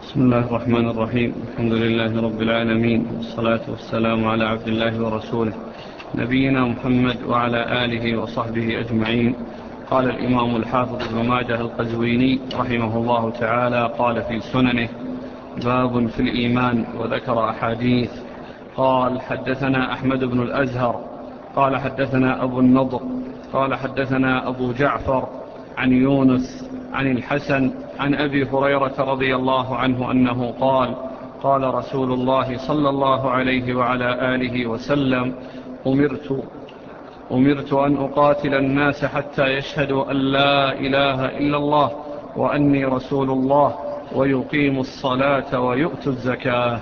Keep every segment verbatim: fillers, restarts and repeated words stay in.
بسم الله الرحمن الرحيم. الحمد لله رب العالمين، والصلاة والسلام على عبد الله ورسوله نبينا محمد وعلى آله وصحبه أجمعين. قال الإمام الحافظ ابن ماجه القزويني رحمه الله تعالى قال في سننه: باب في الإيمان، وذكر أحاديث. قال: حدثنا أحمد بن الأزهر قال حدثنا أبو النضر قال حدثنا أبو جعفر عن يونس عن الحسن عن أبي هريرة رضي الله عنه أنه قال: قال رسول الله صلى الله عليه وعلى آله وسلم: أمرت, أمرت أن أقاتل الناس حتى يشهدوا أن لا إله إلا الله وأني رسول الله ويقيموا الصلاة ويؤتوا الزكاة.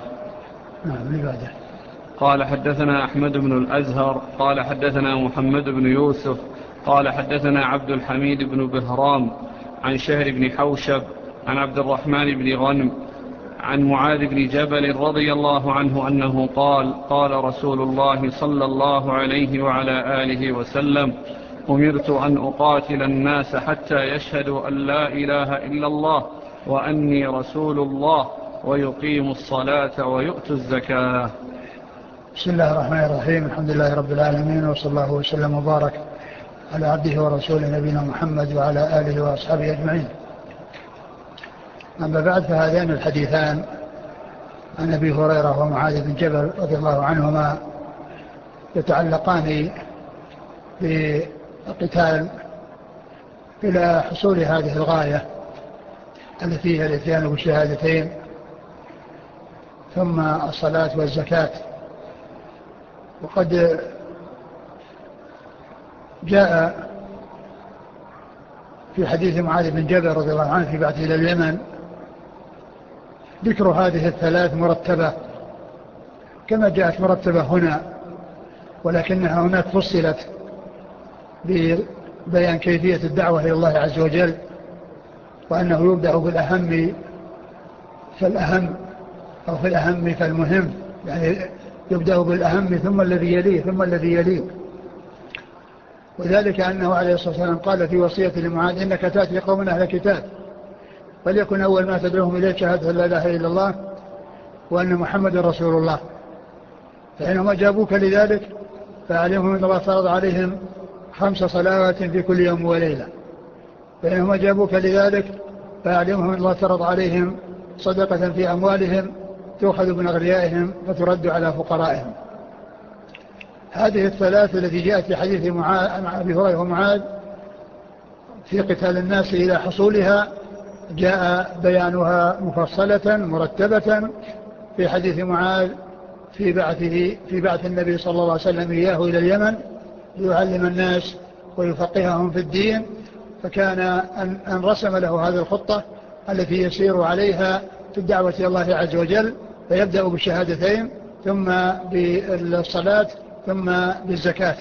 قال: حدثنا أحمد بن الأزهر قال حدثنا محمد بن يوسف قال حدثنا عبد الحميد بن بهرام عن شهر بن حوشب عن عبد الرحمن بن غنم عن معاذ بن جبل رضي الله عنه أنه قال: قال رسول الله صلى الله عليه وعلى آله وسلم: أمرت أن أقاتل الناس حتى يشهدوا أن لا إله إلا الله وأني رسول الله ويقيموا الصلاة ويؤتوا الزكاة. بسم الله الرحمن الرحيم. الحمد لله رب العالمين، وصلى الله وسلم وبارك على عبده ورسوله نبينا محمد وعلى آله وأصحابه أجمعين. أما بعد، فهذان الحديثان عن أبي هريرة ومعاذ بن جبل رضي الله عنهما يتعلقان بالقتال إلى حصول هذه الغاية التي هي الاتيان بالشهادتين ثم الصلاة والزكاة. وقد جاء في حديث معاذ بن جبل رضي الله عنه في بعثه إلى اليمن ذكر هذه الثلاث مرتبة كما جاءت مرتبة هنا، ولكنها هناك فصلت ببيان كيفية الدعوة إلى الله عز وجل، وأنه يبدأ بالأهم فالأهم أو في الأهم فالمهم، يعني يبدأ بالأهم ثم الذي يليه ثم الذي يليه. وذلك أنه عليه الصلاة والسلام قال في وصية لمعاذ: إنك تأتي قوم أهل كتاب فليكن أول ما تدعوهم إليه شهادة لا إله إلا الله وأن محمد رسول الله، فإنهم أجابوك لذلك فعليهم أن الله فرض عليهم خمس صلوات في كل يوم وليلة، فإنهم أجابوك لذلك فعليهم أن الله فرض عليهم صدقة في أموالهم تؤخذ من أغنيائهم فترد على فقرائهم. هذه الثلاث التي جاءت في حديث أبي هريرة ومعاذ في قتال الناس إلى حصولها جاء بيانها مفصلة مرتبة في حديث معاذ في بعثه في بعث النبي صلى الله عليه وسلم إياه إلى اليمن ليعلم الناس ويفقههم في الدين، فكان أن, أن رسم له هذه الخطة التي يسير عليها في الدعوة إلى الله عز وجل، فيبدأ بالشهادتين ثم بالصلاة ثم بالزكاة.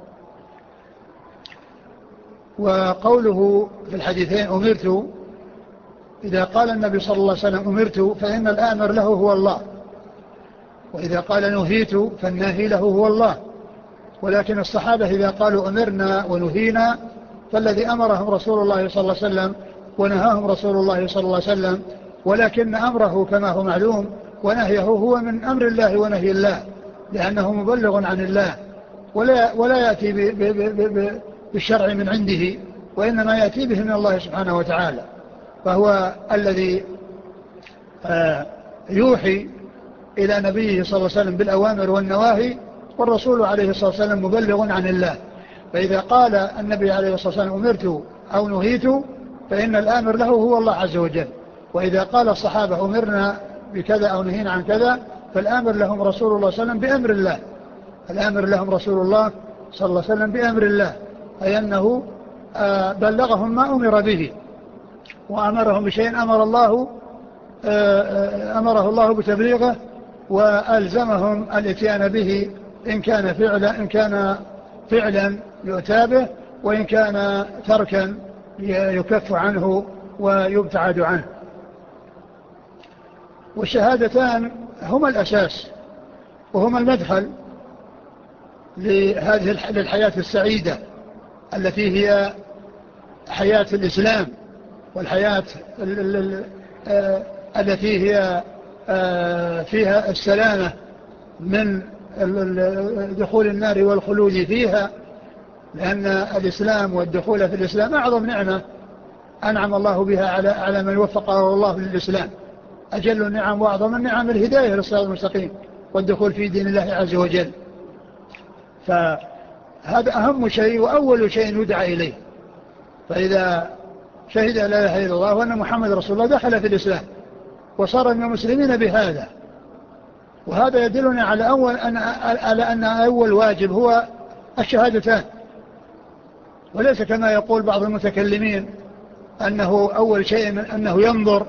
وقوله في الحديثين أمرت، إذا قال النبي صلى الله عليه وسلم أمرت فإن الآمر له هو الله، وإذا قال نهيت فالناهي له هو الله. ولكن الصحابة إذا قالوا أمرنا ونهينا فالذي أمرهم رسول الله صلى الله عليه وسلم ونهاهم رسول الله صلى الله عليه وسلم، ولكن أمره كما هو معلوم ونهيه هو من أمر الله ونهي الله، لأنه مبلغ عن الله ولا, ولا يأتي ب ب ب ب بالشرع من عنده، وإنما يأتي به من الله سبحانه وتعالى، فهو الذي آه يوحي إلى نبيه صلى الله عليه وسلم بالأوامر والنواهي، والرسول عليه الصلاة والسلام مبلغ عن الله. فإذا قال النبي عليه الصلاة والسلام أمرت أو نهيت فإن الآمر له هو الله عز وجل، وإذا قال الصحابة أمرنا بكذا أو نهينا عن كذا فالآمر لهم رسول الله صلى الله عليه وسلم بأمر الله، الآمر لهم رسول الله صلى الله عليه وسلم بأمر الله، أي أنه آه بلغهم ما أمر به، وأمرهم بشيء أمر الله آه أمره الله بتبليغه، وألزمهم الاتيان به إن كان فعلا إن كان فعلا يؤتى به، وإن كان تركا يكف عنه ويبتعد عنه. والشهادتان هما الأساس وهما المدخل لهذه الحياة السعيدة التي هي حياة الإسلام والحياة التي هي فيها السلامة من دخول النار والخلود فيها، لأن الإسلام والدخول في الإسلام أعظم نعمة أنعم الله بها على على من وفقه الله للإسلام. أجل النعم وأعظم النعم الهداية للصراط المستقيم والدخول في دين الله عز وجل. فهذا أهم شيء وأول شيء يدعى إليه. فإذا شهد لا إله إلا الله وأن محمد رسول الله دخل في الإسلام وصار من المسلمين بهذا. وهذا يدلنا على أول أن على أن أول واجب هو الشهادتان، وليس كما يقول بعض المتكلمين أنه أول شيء من أنه ينظر،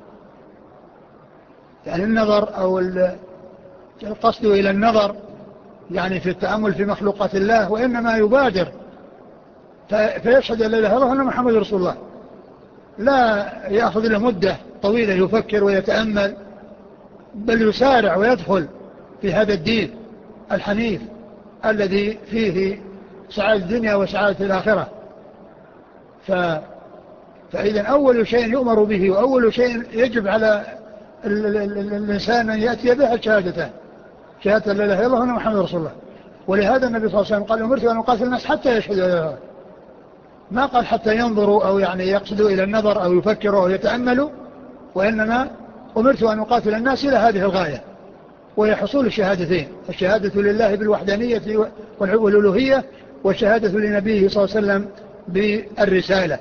يعني النظر أو القصد إلى النظر يعني في التأمل في مخلوقات الله، وإنما يبادر فيشهد لا إله إلا الله وأن محمد رسول الله، لا يأخذ له مدة طويلة يفكر ويتأمل، بل يسارع ويدخل في هذا الدين الحنيف الذي فيه سعادة الدنيا وسعادة الآخرة. ف... فإذا أول شيء يؤمر به وأول شيء يجب على ال... ال... ال... الإنسان أن يأتي بها الشهادتان، شهادة لا إله إلا الله وأن محمد رسول الله. ولهذا النبي صلى الله عليه وسلم قال أمرت أن أقاتل الناس حتى يشهدوا لا إله إلا الله، ما قال حتى ينظروا أو يعني يقصدوا إلى النظر أو يفكروا أو يتأملوا، وإنما أمرت أن أقاتل الناس إلى هذه الغاية، وهي حصول الشهادتين، الشهادة لله بالوحدانية والألوهية، والشهادة لنبيه صلى الله عليه وسلم بالرسالة.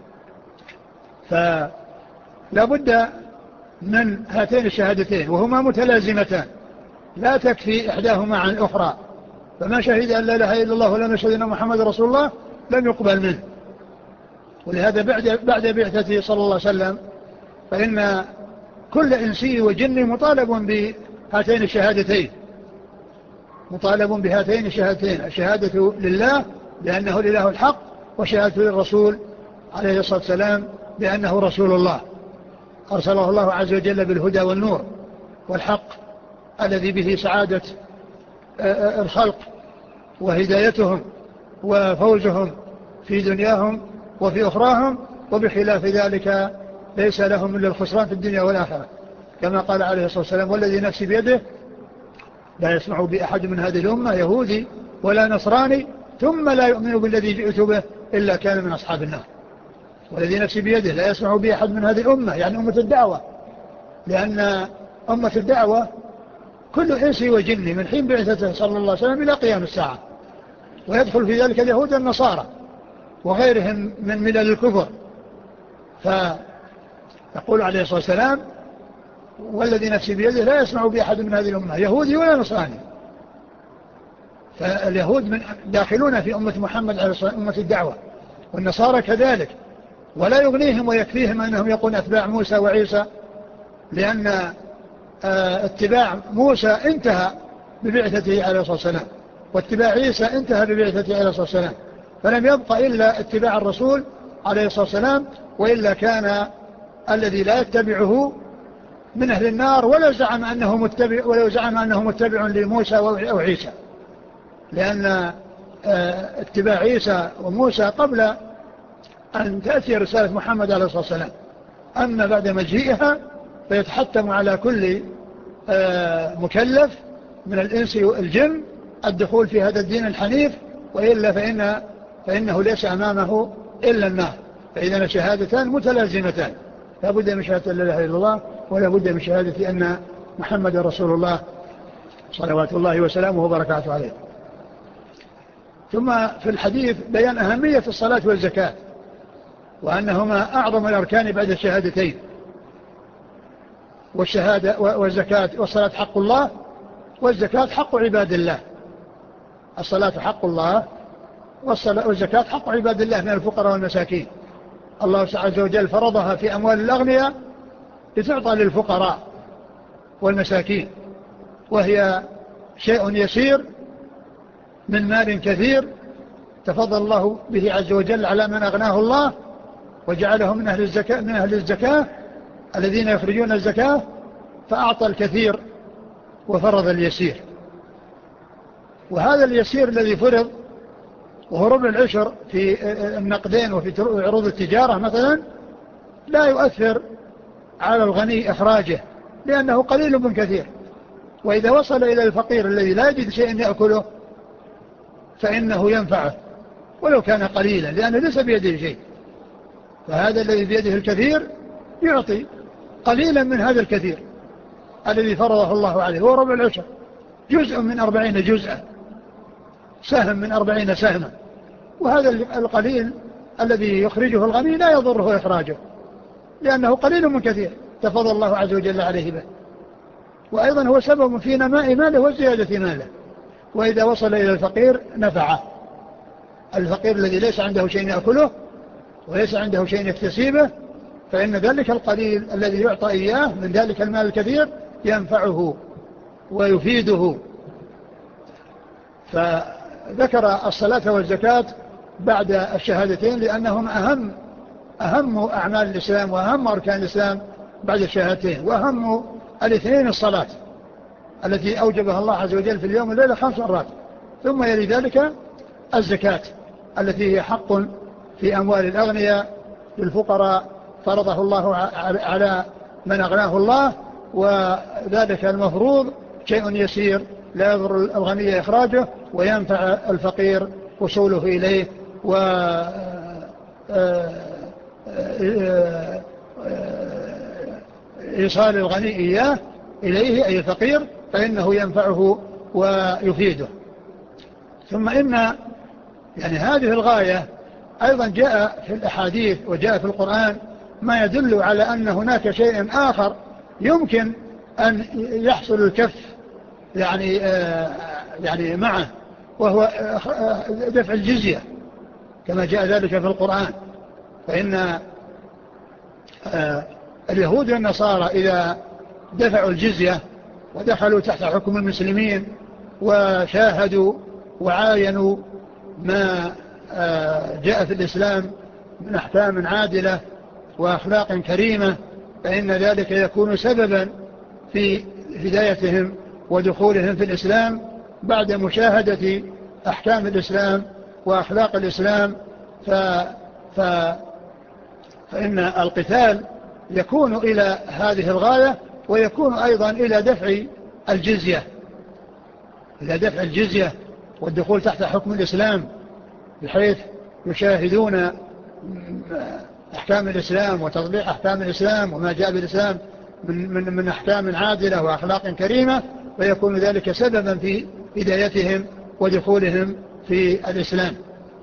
فلا بد من هاتين الشهادتين وهما متلازمتان، لا تكفي إحداهما عن الأخرى. فما شهد أن لا إله إلا الله ولم يشهد أن محمد رسول الله لم يقبل منه. ولهذا بعد بعد بعثته صلى الله عليه وسلم فإن كل إنسي وجن مطالب بهاتين الشهادتين، مطالب بهاتين الشهادتين، الشهادة لله بأنه الإله الحق، وشهادة للرسول عليه الصلاة والسلام بأنه رسول الله أرسله الله عز وجل بالهدى والنور والحق الذي به سعادة الخلق وهدايتهم وفوزهم في دنياهم وفي أخراهم، وبخلاف ذلك ليس لهم إلا الخسران في الدنيا والآخرة، كما قال عليه الصلاة والسلام والذي نفسي بيده لا يسمع بأحد من هذه الأمة يهودي ولا نصراني ثم لا يؤمن بالذي جئت به إلا كان من أصحاب النار. والذي نفسي بيده لا يسمع بأحد من هذه الأمة يعني أمة الدعوة، لأن أمة الدعوة كل إنسي وجني من حين بعثته صلى الله عليه وسلم إلى قيام الساعة، ويدخل في ذلك اليهود والنصارى وغيرهم من ملل الكفر. فيقول عليه الصلاة والسلام والذي نفسي بيده لا يسمع بأحد من هذه الأمة يهودي ولا نصراني. فاليهود من داخلون في أمة محمد عليه الصلاة والسلام أمة الدعوة، والنصارى كذلك، ولا يغنيهم ويكفيهم أنهم يكونوا أتباع موسى وعيسى، لأن اتباع موسى انتهى ببعثته عليه الصلاة والسلام، واتباع عيسى انتهى ببعثته عليه الصلاة والسلام، فلم يبقى إلا اتباع الرسول عليه الصلاة والسلام، وإلا كان الذي لا يتبعه من أهل النار ولا زعم أنه متبع ولا زعم أنه متبع لموسى أو عيسى، لأن اتباع عيسى وموسى قبل أن تأتي رسالة محمد عليه الصلاة والسلام. أما بعد مجيئها فيتحتم على كل مكلف من الإنس والجن الدخول في هذا الدين الحنيف، وإلا فإن فإنه ليس أمامه إلا النار. فإذا شهادتان متلازمتان، لا بد من شهادة لا إله إلا الله ولا بد من شهادة أن محمد رسول الله صلوات الله وسلامه وبركاته عليه. ثم في الحديث بيان أهمية الصلاة والزكاة، وأنهما أعظم الأركان بعد الشهادتين، والشهادة والزكاة. والصلاة حق الله والزكاة حق عباد الله. الصلاة حق الله والزكاة حق عباد الله من الفقراء والمساكين. الله عز وجل فرضها في أموال الأغنياء لتعطى للفقراء والمساكين، وهي شيء يسير من مال كثير تفضل الله به عز وجل على من أغناه الله وجعله من أهل الزكاة, من أهل الزكاة الذين يخرجون الزكاة، فأعطى الكثير وفرض اليسير. وهذا اليسير الذي فرض وهو ربع العشر في النقدين وفي عروض التجارة مثلا لا يؤثر على الغني إخراجه لأنه قليل من كثير. وإذا وصل إلى الفقير الذي لا يجد شيء يأكله فإنه ينفعه ولو كان قليلا لأنه ليس بيده شيء. فهذا الذي بيده الكثير يعطي قليلا من هذا الكثير الذي فرضه الله عليه، هو ربع العشر، جزء من أربعين جزءا، سهم من أربعين سهما. وهذا القليل الذي يخرجه الغني لا يضره إخراجه لأنه قليل من كثير تفضل الله عز وجل عليه به. وأيضا هو سبب في نماء ماله وزيادة ماله. وإذا وصل إلى الفقير نفعه، الفقير الذي ليس عنده شيء يأكله وليس عنده شيء يكتسبه، فإن ذلك القليل الذي يعطى إياه من ذلك المال الكثير ينفعه ويفيده. فذكر الصلاة والزكاة بعد الشهادتين لأنهم أهم أهم أعمال الإسلام وأهم أركان الإسلام بعد الشهادتين. وأهم الاثنين الصلاة التي أوجبها الله عز وجل في اليوم والليلة خمس مرات، ثم يلي ذلك الزكاة التي هي حق في أموال الأغنياء للفقراء فرضه الله على من أغناه الله، وذلك المفروض شيء يسير لا يضر الغني إخراجه وينفع الفقير وصوله إليه و إيصال الغني إياه إليه أي الفقير فإنه ينفعه ويفيده. ثم إن يعني هذه الغاية أيضا جاء في الأحاديث وجاء في القرآن ما يدل على أن هناك شيء آخر يمكن أن يحصل الكف يعني يعني معه، وهو دفع الجزية كما جاء ذلك في القرآن. فإن اليهود والنصارى إذا دفعوا الجزية ودخلوا تحت حكم المسلمين وشاهدوا وعاينوا ما جاء في الإسلام من أحكام عادلة وأخلاق كريمة، فإن ذلك يكون سببا في هدايتهم ودخولهم في الإسلام بعد مشاهدة أحكام الإسلام وأخلاق الإسلام. ف... ف... فإن القتال يكون إلى هذه الغاية، ويكون أيضا إلى دفع الجزية إلى دفع الجزية والدخول تحت حكم الإسلام، بحيث يشاهدون أحكام الإسلام وتطبيق أحكام الإسلام وما جاء بالإسلام من, من, من أحكام عادلة وأخلاق كريمة، ويكون ذلك سببا في هدايتهم ودخولهم في الإسلام.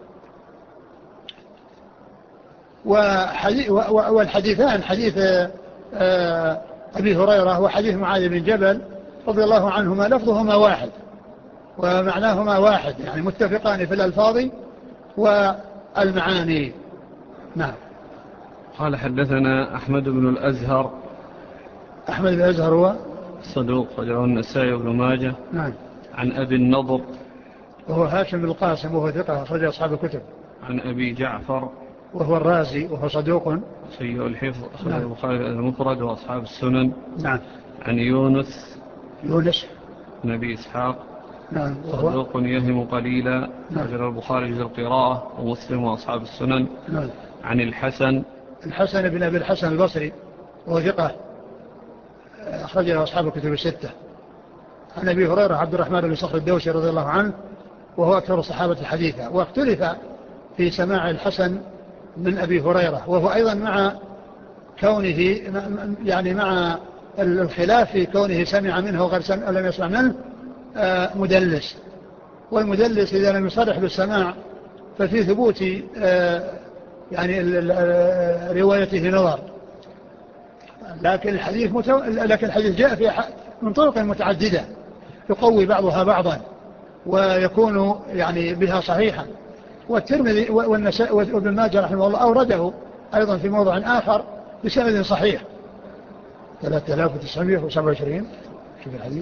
والحديثان حديث أبي هريرة وحديث معاذ بن جبل رضي الله عنهما لفظهما واحد ومعناهما واحد، يعني متفقان في الألفاظ والمعاني. نعم. قال حدثنا أحمد بن الأزهر. أحمد بن الأزهر هو صدوق رجعه النسائي وابن ماجه. نعم. عن أبي النضر وهو هاشم بن القاسم وهو ثقة أخرج أصحاب الكتب. عن أبي جعفر وهو الرازي وهو صدوق سيء الحفظ أخرج البخاري المفرد وأصحاب السنن. نعم. عن يونس يونس نبي إسحاق. نعم. صدوق يهم قليلا. أخرج البخاري جزء القراءة ومسلم وأصحاب السنن. نعم. عن الحسن الحسن بن أبي الحسن البصري وهو ثقة أخرج له أصحاب الكتب الستة. عن أبي هريرة عبد الرحمن بن صخر الدوسي رضي الله عنه وهو أكثر الصحابة الحديثة. واختلف في سماع الحسن من أبي هريرة، وهو أيضا مع كونه يعني مع الخلاف في كونه سمع منه وغير سمع لم يسمع منه مدلس. والمدلس إذا لم يصرح بالسماع ففي ثبوت يعني روايته نظر. لكن الحديث متو... لكن الحديث جاء في من طرق متعددة يقوي بعضها بعضا ويكون يعني بها صحيحا. والترمذي والنسائي وابن ماجه رحمه الله أورده أيضا في موضع آخر بسند صحيح. ثلاثة آلاف وتسعمائة وسبعة وعشرين شوف الحديث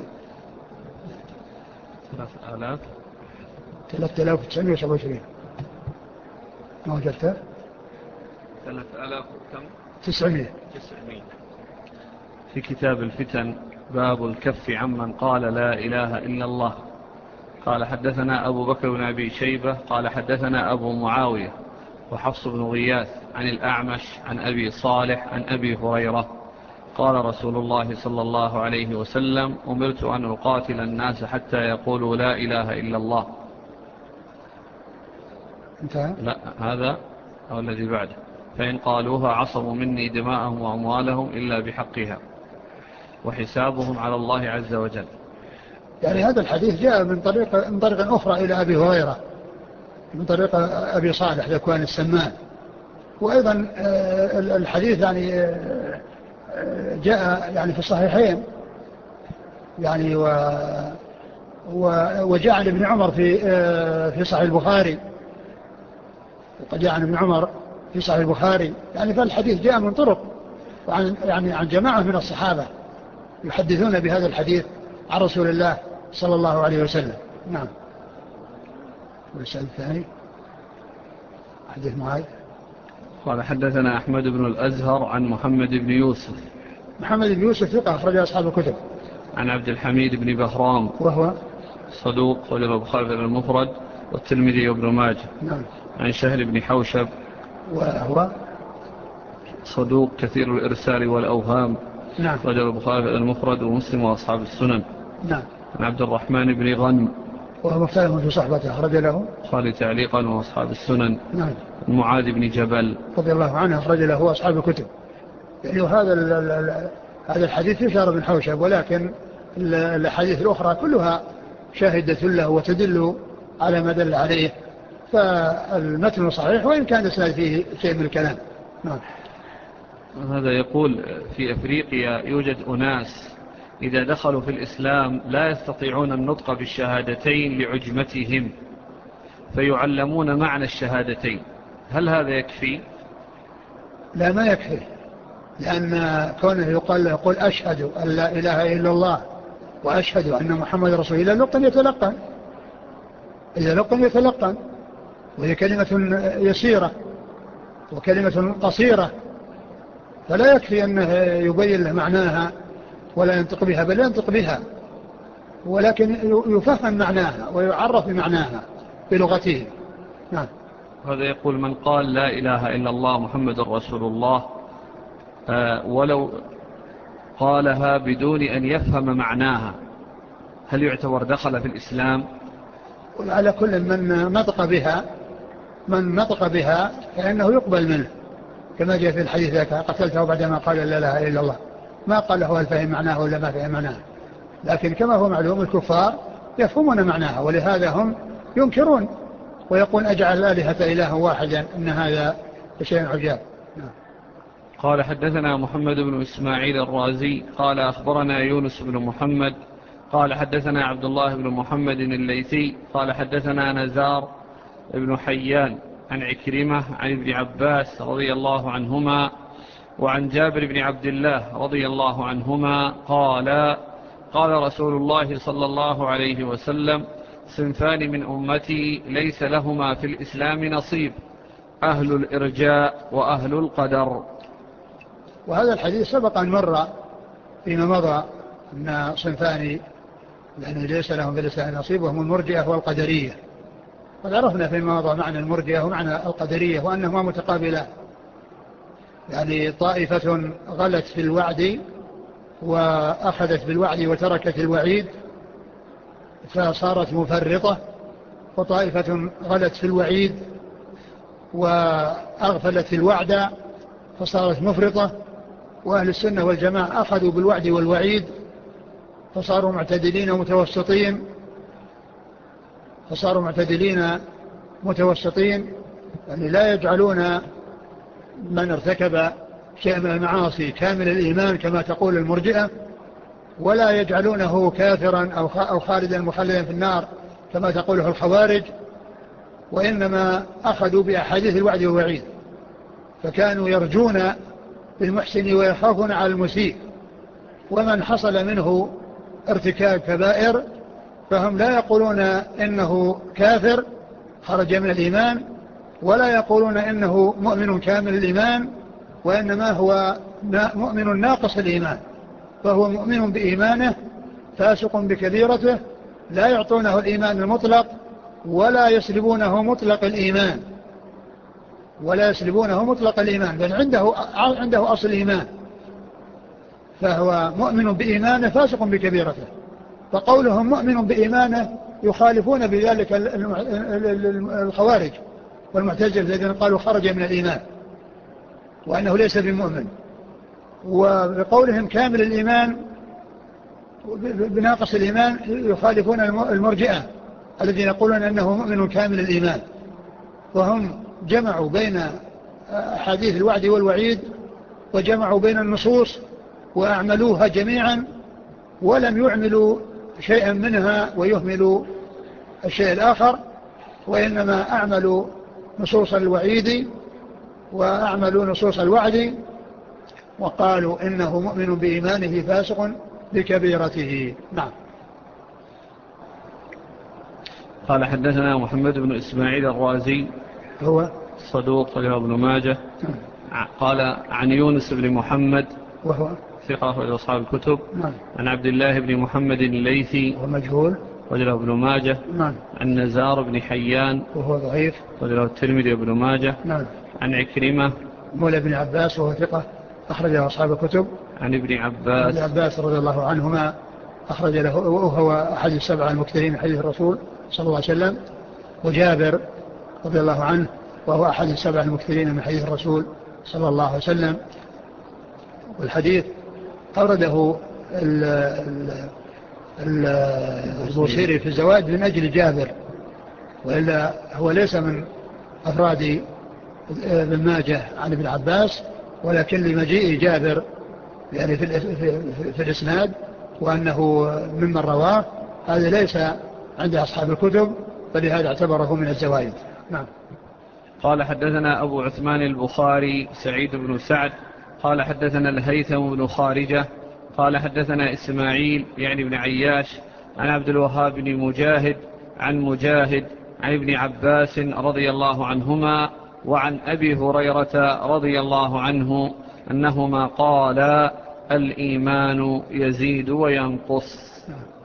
ثلاثة آلاف ثلاثة آلاف وتسعمائة وسبعة وعشرين ما وجدته ثلاثة آلاف وكم تسعمائة تسعمائة في كتاب الفتن باب الكف عمن قال لا إله إلا الله. قال حدثنا أبو بكر بن أبي شيبة قال حدثنا أبو معاوية وحفص بن غياث عن الأعمش عن أبي صالح عن أبي هريرة قال رسول الله صلى الله عليه وسلم أمرت أن أقاتل الناس حتى يقولوا لا إله إلا الله. انتهى؟ لا هذا أو الذي بعده. فإن قالوها عصموا مني دماءهم وأموالهم إلا بحقها وحسابهم على الله عز وجل. يعني هذا الحديث جاء من طريق من طريق أخرى إلى أبي هريرة من طريق أبي صالح ذكوان السمان. وأيضا الحديث يعني جاء يعني في الصحيحين يعني و وجاء عن ابن عمر في في صحيح البخاري، وقد جاء عن ابن عمر في صحيح البخاري. يعني فالحديث جاء من طرق وعن يعني عن جماعة من الصحابة يحدثون بهذا الحديث عن رسول الله صلى الله عليه وسلم. نعم. والسؤال الثاني حديث معاذ. قال حدثنا أحمد بن الأزهر عن محمد بن يوسف. محمد بن يوسف ثقة أخرج أصحاب الكتب. عن عبد الحميد بن بهرام وهو صدوق وجب البخاري المفرد والترمذي وابن ماجه. نعم. عن شهر بن حوشب وهو صدوق كثير الإرسال والأوهام. نعم. وجب البخاري المفرد ومسلم وأصحاب السنن. نعم. عن عبد الرحمن بن غنم وهو مختلف في صحبته أخرج له خالد تعليقا وأصحاب السنن. نعم. معاذ بن جبل رضي الله عنه أخرج له أصحاب الكتب. يعني هذا هذا الحديث يشار بن حوشب، ولكن الحديث الأخرى كلها شاهدة له وتدل على ما دل عليه، فالمتن صحيح وإن كان الإسناد فيه شيء من الكلام. نعم. هذا يقول في أفريقيا يوجد أناس إذا دخلوا في الإسلام لا يستطيعون النطق بالشهادتين لعجمتهم فيعلمون معنى الشهادتين، هل هذا يكفي؟ لا، ما يكفي، لأن كونه يقال له يقول أشهد أن لا إله إلا الله وأشهد أن محمد رسول الله لقن يتلقن، إذا لقن يتلقن، وهي كلمة يسيرة وكلمة قصيرة، فلا يكفي أنه يبين له معناها ولا ينطق بها، بل ينطق بها ولكن يفهم معناها ويعرف بمعناها بلغته. نعم. هذا يقول من قال لا إله إلا الله محمد رسول الله آه ولو قالها بدون أن يفهم معناها هل يعتبر دخل في الإسلام؟ وعلى كل من نطق بها من نطق بها فإنه يقبل منه، كما جاء في الحديث ذاك قتلته بعدما قال لا إله إلا الله، ما قال له هل فهم معناه ولا ما فهم معناه، لكن كما هو معلوم الكفار يفهمون معناها، ولهذا هم ينكرون ويقول أجعل الآلهة إله واحدا إن هذا شيء عجاب. قال حدثنا محمد بن إسماعيل الرازي قال أخبرنا يونس بن محمد قال حدثنا عبد الله بن محمد الليثي قال حدثنا نزار بن حيان عن عكرمة عن ابن عباس رضي الله عنهما وعن جابر بن عبد الله رضي الله عنهما قال قال رسول الله صلى الله عليه وسلم صنفان من أمتي ليس لهما في الإسلام نصيب أهل الإرجاء وأهل القدر. وهذا الحديث سبق أن مر فيما مضى أن صنفان لأنه ليس لهم في الإسلام نصيب وهم المرجئة والقدرية، قد عرفنا فيما مضى معنى المرجئة ومعنى القدرية وأنهما متقابلان، يعني طائفة غلت في الوعد وأخذت بالوعد وتركت الوعيد فصارت مفرطة، وطائفة غلت في الوعيد وأغفلت الوعد فصارت مفرطة، وأهل السنة والجماعة أخذوا بالوعد والوعيد فصاروا معتدلين ومتوسطين فصاروا معتدلين متوسطين يعني لا يجعلون من ارتكب شيء من المعاصي كامل الإيمان كما تقول المرجئة، ولا يجعلونه كافرا أو خالدا مخلدا في النار كما تقوله الخوارج، وإنما أخذوا بأحاديث الوعد والوعيد، فكانوا يرجون بالمحسن ويخافون على المسيء، ومن حصل منه ارتكاب كبائر فهم لا يقولون إنه كافر خرج من الإيمان، ولا يقولون إنه مؤمن كامل الإيمان، وإنما هو مؤمن ناقص الإيمان، فهو مؤمن بإيمانه فاسق بكبيرته، لا يعطونه الإيمان المطلق ولا يسلبونه مطلق الإيمان ولا يسلبونه مطلق الإيمان بل عنده عنده أصل الإيمان، فهو مؤمن بإيمانه فاسق بكبيرته. فقولهم مؤمن بإيمانه يخالفون بذلك الخوارج والمعتزلة الذين قالوا خرج من الإيمان وأنه ليس بمؤمن. وبقولهم كامل الإيمان بناقص الإيمان يخالفون المرجئة الذين يقولون أنه مؤمن كامل الإيمان. وهم جمعوا بين أحاديث الوعد والوعيد وجمعوا بين النصوص وأعملوها جميعا ولم يعملوا شيئا منها ويهملوا الشيء الآخر، وإنما أعملوا نصوص الوعيد وأعملوا نصوص الوعد وقالوا إنه مؤمن بإيمانه فاسق بكبيرته. نعم. قال حدثنا محمد بن إسماعيل الرازي هو صدوق له ابن ماجه. قال عن يونس بن محمد وهو ثقة وله أصحاب الكتب. نعم. عن عبد الله بن محمد الليثي ومجهول وله ابن ماجه. نعم. عن نزار بن حيان وهو ضعيف وله الترمذي وابن ماجه. نعم. عن عكرمة مولى بن عباس وهو ثقة أخرجه أصحاب الكتب. عن ابن عباس ابن عباس رضي الله عنهما أخرج له وهو أحد السبعة المكثرين من حديث الرسول صلى الله عليه وسلم. وجابر رضي الله عنه وهو أحد السبعة المكثرين من حديث الرسول صلى الله عليه وسلم. والحديث أورده البوصيري في الزواج من أجل جابر، وإلا هو ليس من أفراد ابن ماجه عن ابن عباس، ولكن لمجيء جابر يعني في, في, في, في الإسناد وأنه ممن رواه هذا ليس عند أصحاب الكتب، فلهذا اعتبره من الزوائد. نعم. قال حدثنا أبو عثمان البخاري سعيد بن سعد قال حدثنا الهيثم بن خارجة قال حدثنا إسماعيل يعني بن عياش عن عبد الوهاب بن مجاهد عن مجاهد عن ابن عباس رضي الله عنهما وعن أبي هريرة رضي الله عنه أنهما قالا الإيمان يزيد وينقص.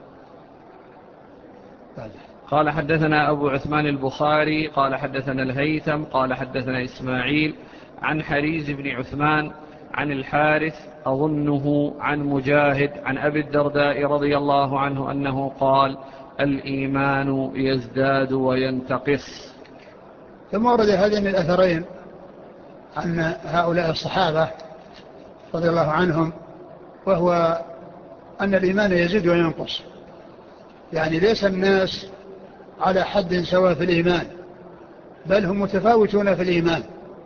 قال حدثنا أبو عثمان البخاري قال حدثنا الهيثم قال حدثنا إسماعيل عن حريز بن عثمان عن الحارث أظنه عن مجاهد عن أبي الدرداء رضي الله عنه أنه قال الإيمان يزداد وينتقص. ثم ورد هذين الأثرين عن هؤلاء الصحابة رضي الله عنهم، وهو أن الإيمان يزيد وينقص، يعني ليس الناس على حد سواء في الإيمان، بل هم متفاوتون في الإيمان.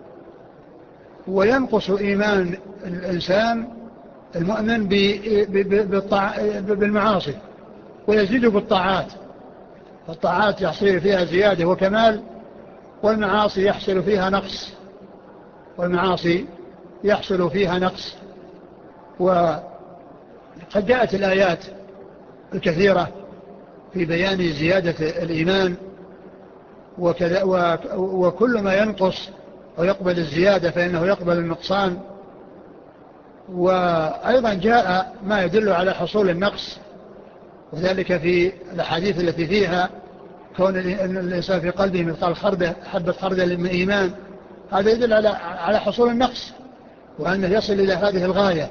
وينقص إيمان الإنسان المؤمن بالمعاصي ويزيد بالطاعات، فالطاعات يحصل فيها زيادة وكمال، والمعاصي يحصل فيها نقص والمعاصي يحصل فيها نقص. وقد جاءت الآيات الكثيرة في بيان زيادة الإيمان، وكذا وكل ما ينقص ويقبل الزيادة فإنه يقبل النقصان. وأيضا جاء ما يدل على حصول النقص، وذلك في الأحاديث التي فيها كون الإنسان في قلبه مثقال خردة حبة خردة من إيمان، هذا يدل على على حصول النقص وأنه يصل إلى هذه الغاية.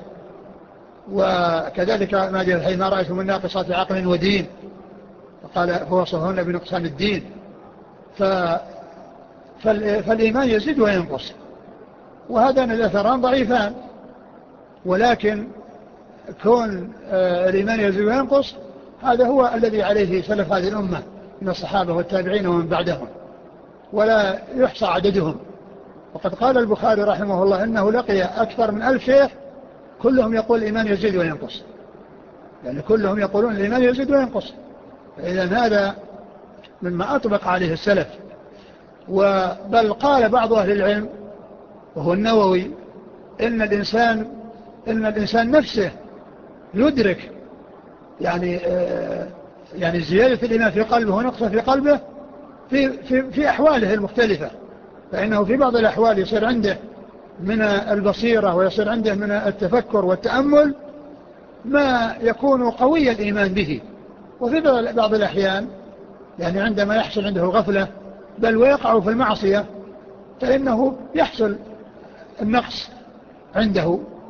وكذلك ما جاء حين ما رأيتم من ناقصات عقل ودين فقال فوصفهن بنقصان الدين. ف فالإيمان يزيد وينقص، وهذان الأثران ضعيفان، ولكن كون الإيمان يزيد وينقص هذا هو الذي عليه سلف هذه الأمة من الصحابة والتابعين ومن بعدهم، ولا يحصى عددهم. وقد قال البخاري رحمه الله إنه لقي أكثر من ألف شيخ كلهم يقول الإيمان يزيد وينقص، يعني كلهم يقولون الإيمان يزيد وينقص. إذن هذا مما أطبق عليه السلف. وبل قال بعض أهل العلم وهو النووي إن الإنسان إن الإنسان نفسه يدرك يعني آه يعني زيادة الإيمان في قلبه ونقصه في قلبه في, في, في أحواله المختلفة. فإنه في بعض الأحوال يصير عنده من البصيرة ويصير عنده من التفكر والتأمل ما يكون قوي الإيمان به، وفي بعض الأحيان يعني عندما يحصل عنده غفلة بل ويقع في المعصية فإنه يحصل النقص عنده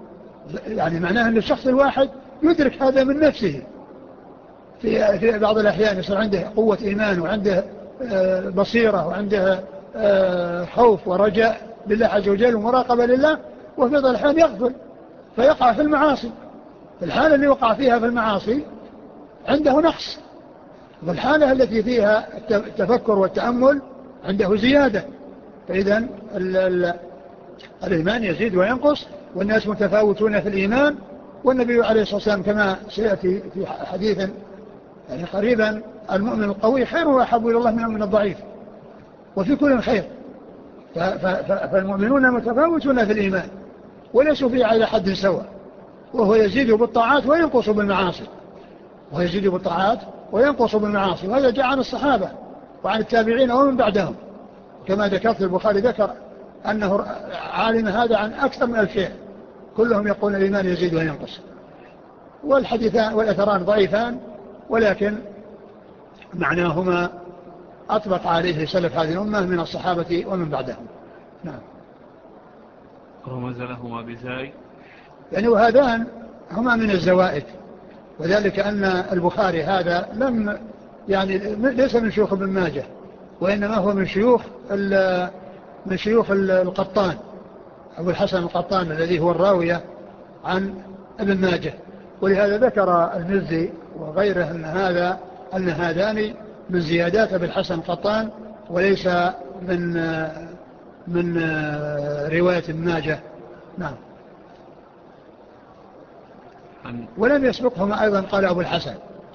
يعني معناه أن الشخص الواحد يدرك هذا من نفسه. في, في بعض الأحيان يصير عنده قوة إيمان وعنده بصيرة وعنده خوف ورجاء بالله عز وجل ومراقبة لله، وفي بعض الأحيان يغفل فيقع في المعاصي. في الحالة اللي وقع فيها في المعاصي عنده نقص، والحالة التي فيها التفكر والتأمل عنده زيادة. فإذن الإيمان يزيد وينقص، والناس متفاوتون في الإيمان. والنبي عليه الصلاة والسلام كما سيأتي في حديث يعني قريبا: المؤمن القوي خير وأحب إلى الله من المؤمن الضعيف، وفي كل خير. فالمؤمنون متفاوتون في الإيمان وليسوا فيه على حد سواء، وهو يزيد بالطاعات وينقص بالمعاصي، ويزيد بالطاعات وينقص بالمعاصي. وهذا جاء عن الصحابة وعن التابعين ومن بعدهم، كما ذكرت البخاري ذكر أنه عالم هذا عن أكثر من ألف شيخ كلهم يقول الإيمان يزيد وينقص. والحديثان والأثران ضعيفان، ولكن معناهما أطبق عليه سلف هذه الأمة من الصحابة ومن بعدهم. نعم. رمز لهما بزاي، يعني وهذان هما من الزوائد، وذلك أن البخاري هذا لم يعني ليس من شيوخ ابن ماجه، وإنما هو من شيوخ من شيوخ القطان، أبو الحسن القطان الذي هو الراوية عن ابن ماجه. ولهذا ذكر المزي وغيره أن هذا أن هذان من زيادات أبي الحسن القطان وليس من من رواية ابن ماجه. نعم. ولم يسبقهما أيضا قال أبو الحسن،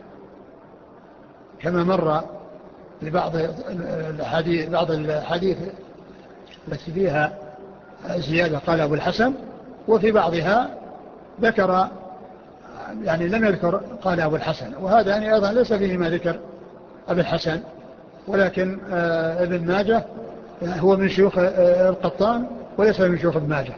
كما مر لبعض الحديث بعض الحديث التي فيها زيادة قال أبو الحسن، وفي بعضها ذكر يعني لم يذكر قال أبو الحسن. وهذا يعني أيضا ليس فيه ما ذكر أبو الحسن، ولكن ابن ماجه هو من شيوخ القطان وليس من شيوخ ابن ماجه.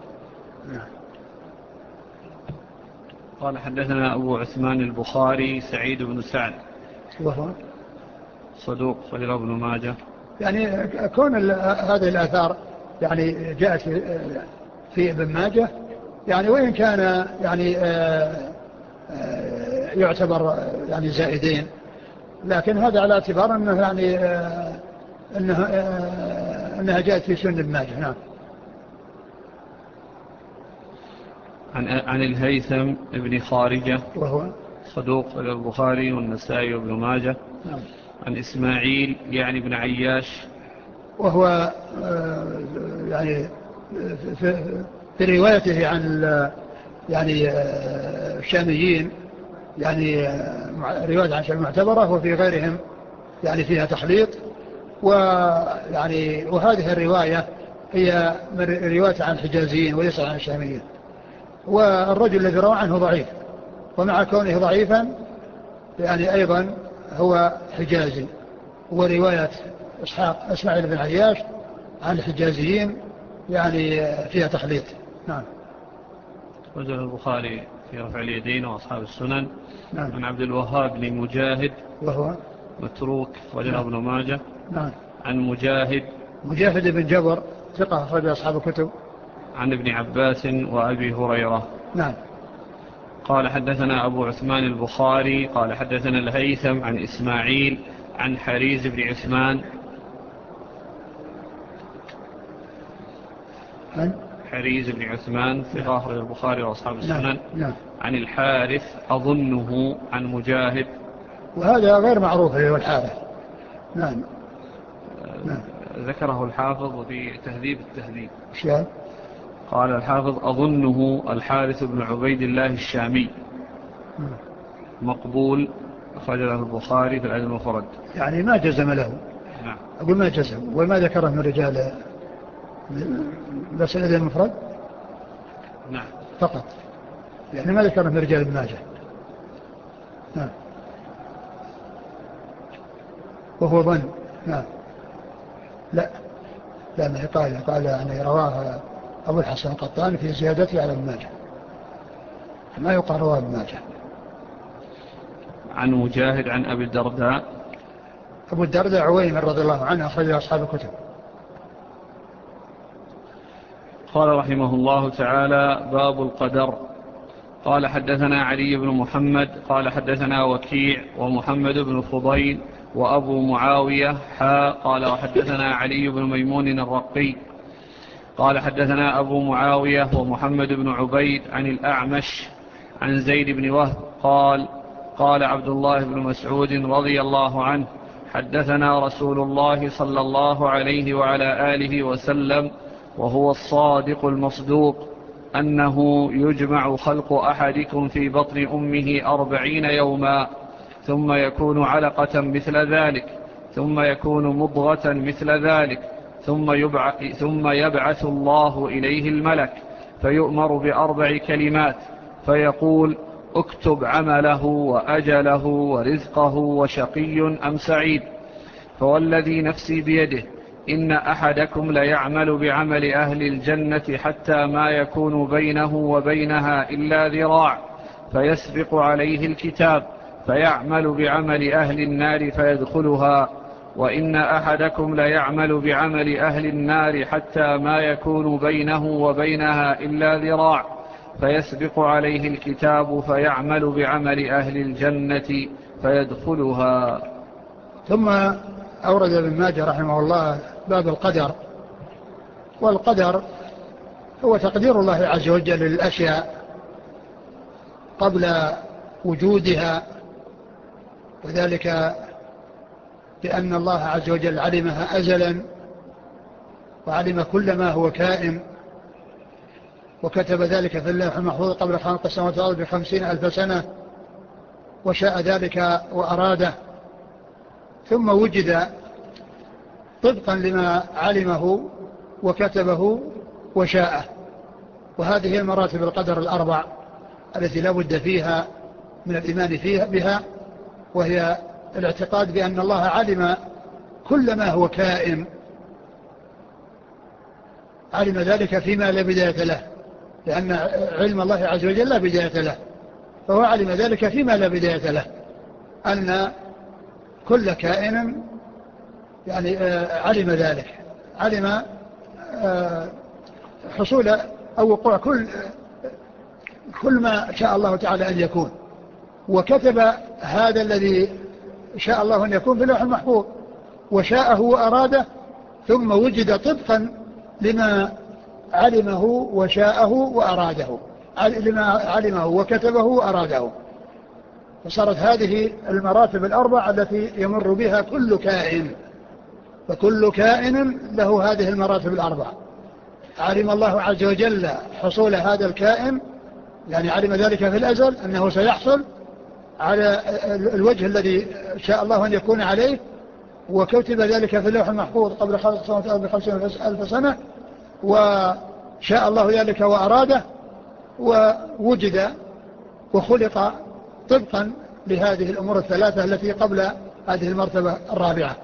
قال حدثنا أبو عثمان البخاري سعيد بن سعد وهو صدوق خرج ابن ماجه. يعني كون هذه الآثار يعني جاءت في, في ابن ماجه، يعني وإن كان يعني يعتبر يعني زائدين، لكن هذا على اعتبار أنه يعني أنها, أنها جاءت في سنن ابن ماجه. نعم. عن عن الهيثم ابن خارجة وهو صدوق البخاري والنسائي وابن ماجه. نعم. عن إسماعيل يعني ابن عياش، وهو يعني في, في روايته عن يعني الشاميين يعني رواية عن شامي معتبرة، وفي غيرهم يعني فيها تخليط. ويعني وهذه الرواية هي من رواية عن الحجازيين وليس عن الشاميين. والرجل الذي روى عنه ضعيف، ومع كونه ضعيفا يعني أيضا هو حجازي. ورواية إسحاق إسماعيل بن عياش عن الحجازيين يعني فيها تخليط. نعم. وجه البخاري في رفع اليدين وأصحاب السنن. نعم. عن عبد الوهاب بن مجاهد وهو متروك وجه نعم. ابن ماجه. نعم. عن مجاهد مجاهد بن جبر ثقة أخرج أصحاب الكتب. عن ابن عباس وأبي هريرة. نعم. قال حدثنا أبو عثمان البخاري قال حدثنا الهيثم عن إسماعيل عن حريز بن عثمان عن حريز بن عثمان في نعم. أخرج البخاري وأصحاب السنن. نعم. نعم. عن الحارث أظنه عن مجاهد، وهذا غير معروف هو الحارث. نعم. نعم. ذكره الحافظ في تهذيب التهذيب. شيء قال الحافظ أظنه الحارث بن عبيد الله الشامي مقبول أخرج له البخاري في الأدب المفرد. يعني ما جزم له. نعم. أقول ما جزم وما ذكره من رجال بس الأدب المفرد. نعم. فقط يعني ما ذكره من رجال ابن ماجه. نعم. وهو ظن. نعم. لا لا ما قال قال يعني رواه أبو الحسن القطان في زيادته على ابن ماجه، ما يقال رواه ابن ماجه. عن مجاهد عن أبي الدرداء. أبو الدرداء عويمر رضي الله عنه أخرج أصحاب الكتب. قال رحمه الله تعالى: باب القدر. قال حدثنا علي بن محمد قال حدثنا وكيع ومحمد بن فضيل وأبو معاوية حا قال وحدثنا علي بن ميمون الرقي قال حدثنا أبو معاوية ومحمد بن عبيد عن الأعمش عن زيد بن وهب قال قال عبد الله بن مسعود رضي الله عنه حدثنا رسول الله صلى الله عليه وعلى آله وسلم وهو الصادق المصدوق أنه يجمع خلق أحدكم في بطن أمه أربعين يوما ثم يكون علقة مثل ذلك ثم يكون مضغة مثل ذلك ثم يبعث, ثم يبعث الله إليه الملك فيؤمر بأربع كلمات فيقول اكتب عمله وأجله ورزقه وشقي أم سعيد فوالذي نفسي بيده إن أحدكم ليعمل بعمل أهل الجنة حتى ما يكون بينه وبينها إلا ذراع فيسبق عليه الكتاب فيعمل بعمل أهل النار فيدخلها وإن أحدكم ليعمل بعمل أهل النار حتى ما يكون بينه وبينها إلا ذراع فيسبق عليه الكتاب فيعمل بعمل أهل الجنة فيدخلها. ثم أورد ابن ماجه رحمه الله باب القدر. والقدر هو تقدير الله عز وجل للأشياء قبل وجودها، وذلك لأن الله عز وجل علمها أزلا وعلم كل ما هو كائن، وكتب ذلك في اللوح المحفوظ قبل خلق السماوات والأرض بخمسين ألف سنة، وشاء ذلك وأراده، ثم وجد طبقا لما علمه وكتبه وشاءه. وهذه المراتب القدر الأربع التي لا بد فيها من الإيمان فيها بها، وهي الاعتقاد بأن الله علم كل ما هو كائن، علم ذلك فيما لا بداية له، لأن علم الله عز وجل لا بداية له، فهو علم ذلك فيما لا بداية له، أن كل كائن يعني علم ذلك، علم حصول أو وقوع كل كل ما شاء الله تعالى أن يكون، وكتب هذا الذي شاء الله أن يكون في اللوح المحفوظ وشاءه وأراده، ثم وجد طبقا لما علمه وشاءه وأراده، لما علمه وكتبه وأراده. فصارت هذه المراتب الأربع التي يمر بها كل كائن، فكل كائن له هذه المراتب الأربع. علم الله عز وجل حصول هذا الكائن، يعني علم ذلك في الأزل أنه سيحصل على الوجه الذي شاء الله أن يكون عليه، وكتب ذلك في اللوح المحفوظ قبل خلق السماوات والأرض بخمسين ألف سنة، وشاء الله ذلك وأراده، ووجد وخلق طبقا لهذه الأمور الثلاثة التي قبل هذه المرتبة الرابعة.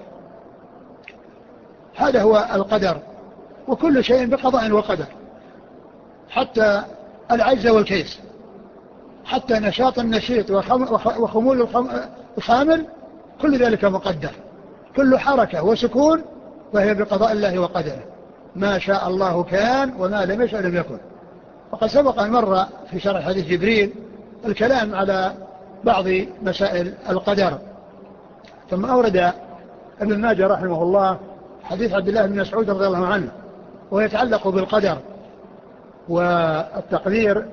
هذا هو القدر، وكل شيء بقضاء وقدر، حتى العجز والكيس، حتى نشاط النشيط وخمول الخامل، كل ذلك مقدر، كل حركة وسكون وهي بقضاء الله وقدره، ما شاء الله كان وما لم يشاء لم يكن. وقد سبق أن مر في شرح حديث جبريل الكلام على بعض مسائل القدر. ثم أورد ابن ماجه رحمه الله حديث عبد الله بن مسعود رضي الله عنه، ويتعلق بالقدر والتقدير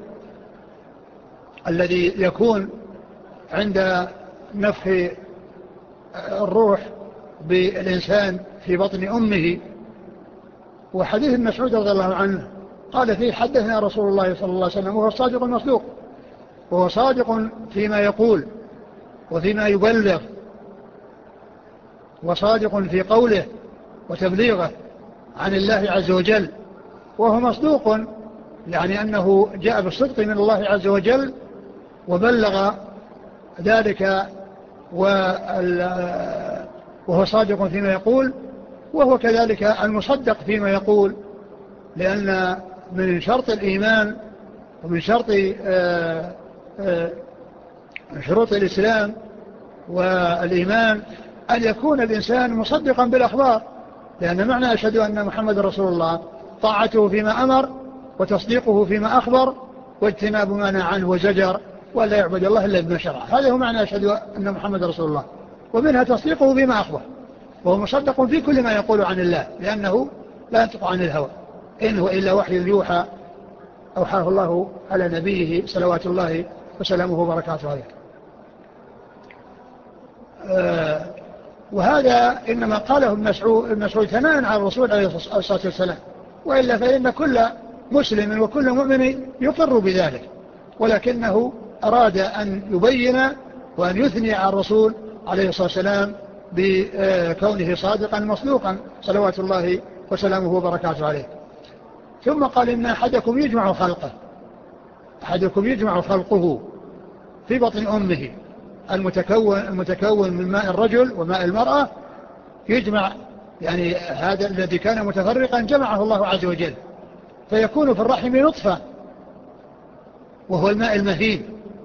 الذي يكون عند نفخ الروح بالإنسان في بطن أمه. وحديث ابن مسعود رضي الله عنه قال فيه حدثنا رسول الله صلى الله عليه وسلم وهو الصادق المصدوق، وهو صادق فيما يقول وفيما يبلغ، وصادق في قوله وتبليغه عن الله عز وجل، وهو مصدوق يعني أنه جاء بالصدق من الله عز وجل وبلغ ذلك، وهو صادق فيما يقول، وهو كذلك المصدق فيما يقول، لأن من شرط الإيمان ومن شرط شروط الإسلام والإيمان أن يكون الإنسان مصدقا بالأخبار، لأن معنى أشهد أن محمد رسول الله طاعته فيما أمر وتصديقه فيما أخبر، واجتناب ما نهى عنه وزجر، ولا يعبد الله إلا بما شرع. هذا هو معنى أشهد أن محمد رسول الله. ومنها تصديقه بما أخبر، وهو مصدق في كل ما يقول عن الله، لأنه لا ينطق عن الهوى، إن هو إلا وحي يوحى أوحاه الله على نبيه صلوات الله وسلامه وبركاته عليه. آه وهذا إنما قاله المسعود ثناء على الرسول عليه الصلاة والسلام، وإلا فإن كل مسلم وكل مؤمن يقر بذلك، ولكنه أراد أن يبين وأن يثني على الرسول عليه الصلاة والسلام بكونه صادقا مصدوقا صلوات الله وسلامه وبركاته عليه. ثم قال إن أحدكم يجمع خلقه أحدكم يجمع خلقه في بطن أمه، المتكون, المتكون من ماء الرجل وماء المرأة يجمع، يعني هذا الذي كان متفرقا جمعه الله عز وجل، فيكون في الرحم نطفة وهو الماء المهين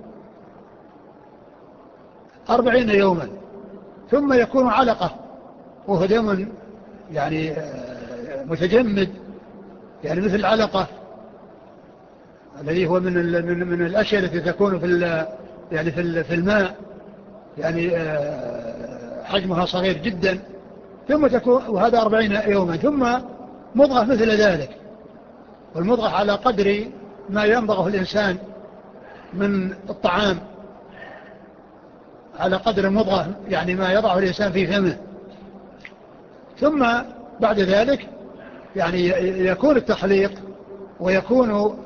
أربعين يوما، ثم يكون علقة وهو دم يعني متجمد، يعني مثل العلقة الذي هو من من من الأشياء التي تكون في يعني في في الماء، يعني حجمها صغير جدا، ثم تكون وهذا أربعين يوما، ثم مضغة مثل ذلك، والمضغة على قدر ما يمضغه الإنسان من الطعام، على قدر المضغة يعني ما يضعه الإنسان في فمه. ثم بعد ذلك يعني يكون التخليق ويكون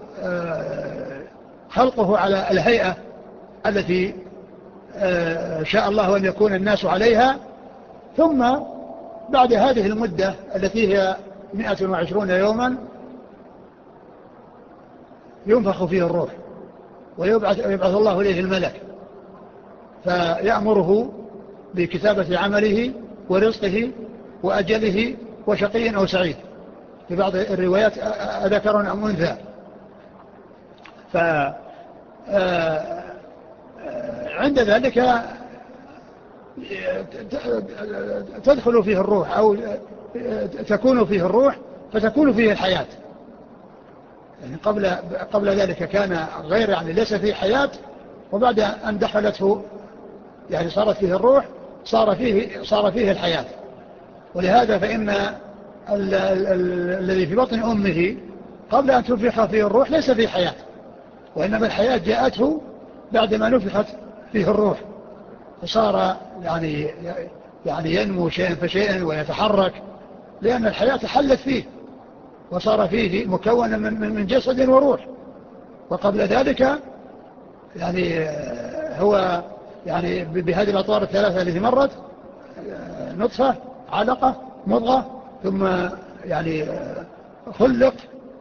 خلقه على الهيئة التي شاء الله أن يكون الناس عليها. ثم بعد هذه المدة التي هي مئة وعشرون يوما ينفخ فيه الروح ويبعث يبعث الله إليه الملك، فيأمره بكتابة عمله ورزقه وأجله وشقي أو سعيد، في بعض الروايات أذكر أم أنثى. فعند ذلك تدخل فيه الروح أو تكون فيه الروح فتكون فيه الحياة، يعني قبل قبل ذلك كان غير يعني ليس فيه حياة، وبعد أن دخلته يعني صارت فيه الروح صار فيه صار فيه الحياة. ولهذا فإن الذي في بطن أمه قبل أن تنفخ فيه الروح ليس فيه حياة، وإنما الحياة جاءته بعدما نفخت فيه الروح، فصار يعني يعني ينمو شيئا فشيئا ويتحرك، لأن الحياة حلت فيه وصار فيه مكونا من من جسد وروح. وقبل ذلك يعني هو يعني بهذه الأطوار الثلاثة التي مرت، نطفة، علقة، مضغة، ثم يعني خلق،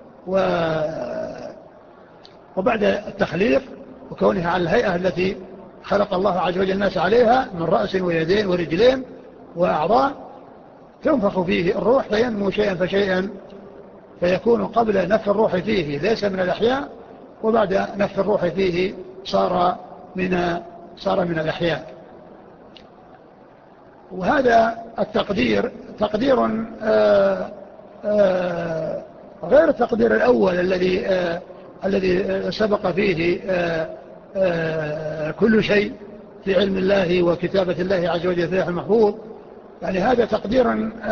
وبعد التخليق وكونها على الهيئة التي خلق الله عز وجل الناس عليها من رأس ويدين ورجلين وأعضاء، تنفخ فيه الروح فينمو شيئا فشيئا، فيكون قبل نفخ الروح فيه ليس من الأحياء، وبعد نفخ الروح فيه صار من صار من الأحياء. وهذا التقدير تقدير آآ آآ غير التقدير الأول الذي الذي سبق فيه آآ آآ كل شيء في علم الله وكتابة الله عز وجل في اللوح المحفوظ. يعني هذا تقدير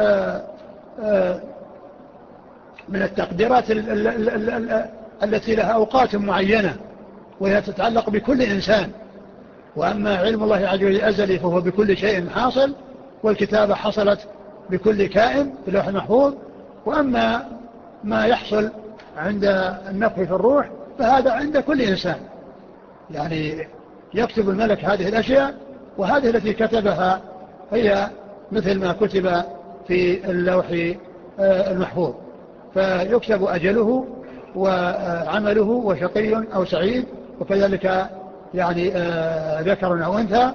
من التقديرات التي لها أوقات معينة وهي تتعلق بكل إنسان. وأما علم الله عز وجل أزلي فهو بكل شيء حاصل، والكتابة حصلت بكل كائن في اللوح المحفوظ. وأما ما يحصل عند النفخ في الروح فهذا عند كل إنسان، يعني يكتب الملك هذه الأشياء، وهذه التي كتبها هي مثل ما كتب في اللوح المحفوظ، فيكتب أجله وعمله وشقي أو سعيد، وكذلك يعني ذكر أو أنثى.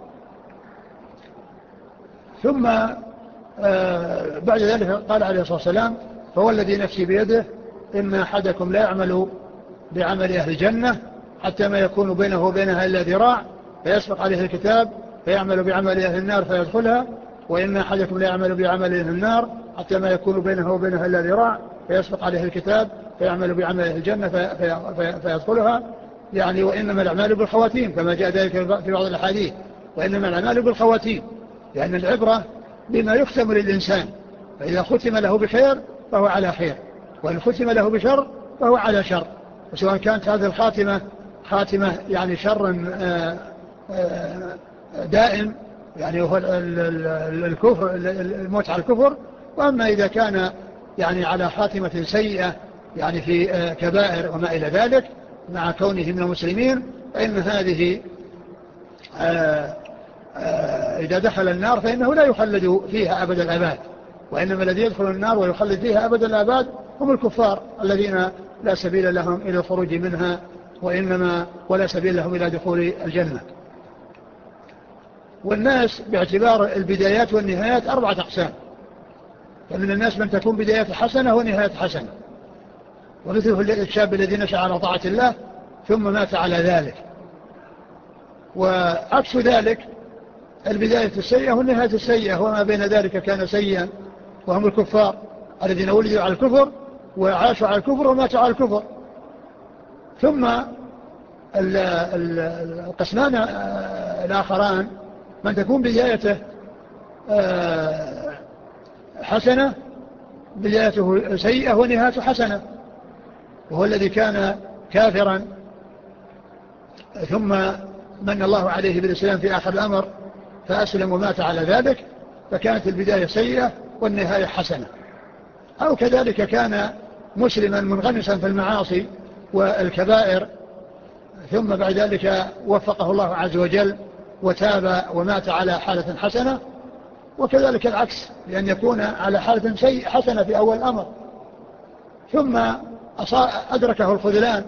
ثم بعد ذلك قال عليه الصلاة والسلام: فهو الذي نفسي بيده إن أحدكم لا يعمل بعمل أهل الجنة حتى ما يكون بينه وبينها إلا ذراع فيسبق عليه الكتاب فيعمل بعمل أهل النار فيدخلها، وإن أحدكم لا يعمل بعمل أهل النار حتى ما يكون بينه وبينها إلا ذراع فيسبق عليه الكتاب فيعمل بعمل الجنة في في فيدخلها، يعني وإنما الأعمال بالخواتيم كما جاء ذلك في بعض الأحاديث، وإنما الأعمال بالخواتيم، لأن العبرة بما يختم للإنسان، فإذا ختم له بخير فهو على خير، وإن ختم له بشر فهو على شر. وسواء كانت هذه الخاتمة خاتمة يعني شر دائم، يعني هو الكفر، الموت على الكفر، وأما إذا كان يعني على خاتمة سيئة يعني في كبائر وما إلى ذلك مع كونه من المسلمين، فإن هذه إذا دخل النار فإنه لا يخلد فيها أبد الأباد، وإنما الذي يدخل النار ويخلد فيها أبد الأباد هم الكفار الذين لا سبيل لهم إلى الخروج منها، وإنما ولا سبيل لهم إلى دخول الجنة. والناس باعتبار البدايات والنهايات أربعة أقسام، فمن الناس من تكون بدايات حسنة ونهايات حسنة، ومثله الشاب الذي نشأ على طاعة الله ثم مات على ذلك. وعكس ذلك البداية السيئة والنهاية السيئة، وما بين ذلك كان سيئا، وهم الكفار الذين ولدوا على الكفر وعاشوا على الكفر وماتوا على الكفر. ثم القسمان الآخران من تكون بدايته حسنة، بدايته سيئة ونهايته حسنة، وهو الذي كان كافرا ثم من الله عليه بالإسلام في آخر الأمر فأسلم ومات على ذلك، فكانت البداية سيئة والنهاية حسنة. أو كذلك كان مسلما منغمسا في المعاصي والكبائر ثم بعد ذلك وفقه الله عز وجل وتاب ومات على حالة حسنة، وكذلك العكس، لأن يكون على حالة سيئة حسنة في أول الأمر ثم أدركه الخذلان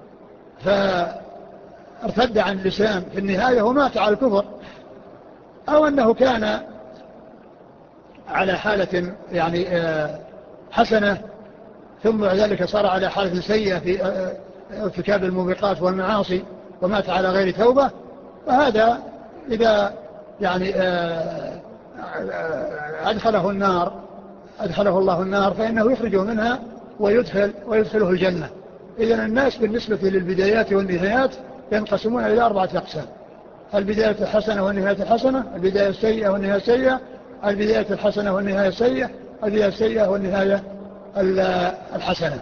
فارتد عن الإسلام في النهاية ومات على الكفر، أو أنه كان على حالة يعني حسنة ثم بعد ذلك صار على حالة سيئة في ارتكاب الموبقات والمعاصي ومات على غير توبة. فهذا إذا يعني أدخله النار أدخله الله النار فإنه يخرجه منها ويدخل ويدخله الجنة. إذن الناس بالنسبة للبدايات والنهايات ينقسمون إلى أربعة أقسام: البداية الحسنة والنهاية الحسنة، البداية السيئة والنهاية السيئة، البداية الحسنة والنهاية السيئة، البداية السيئة والنهاية الحسنة.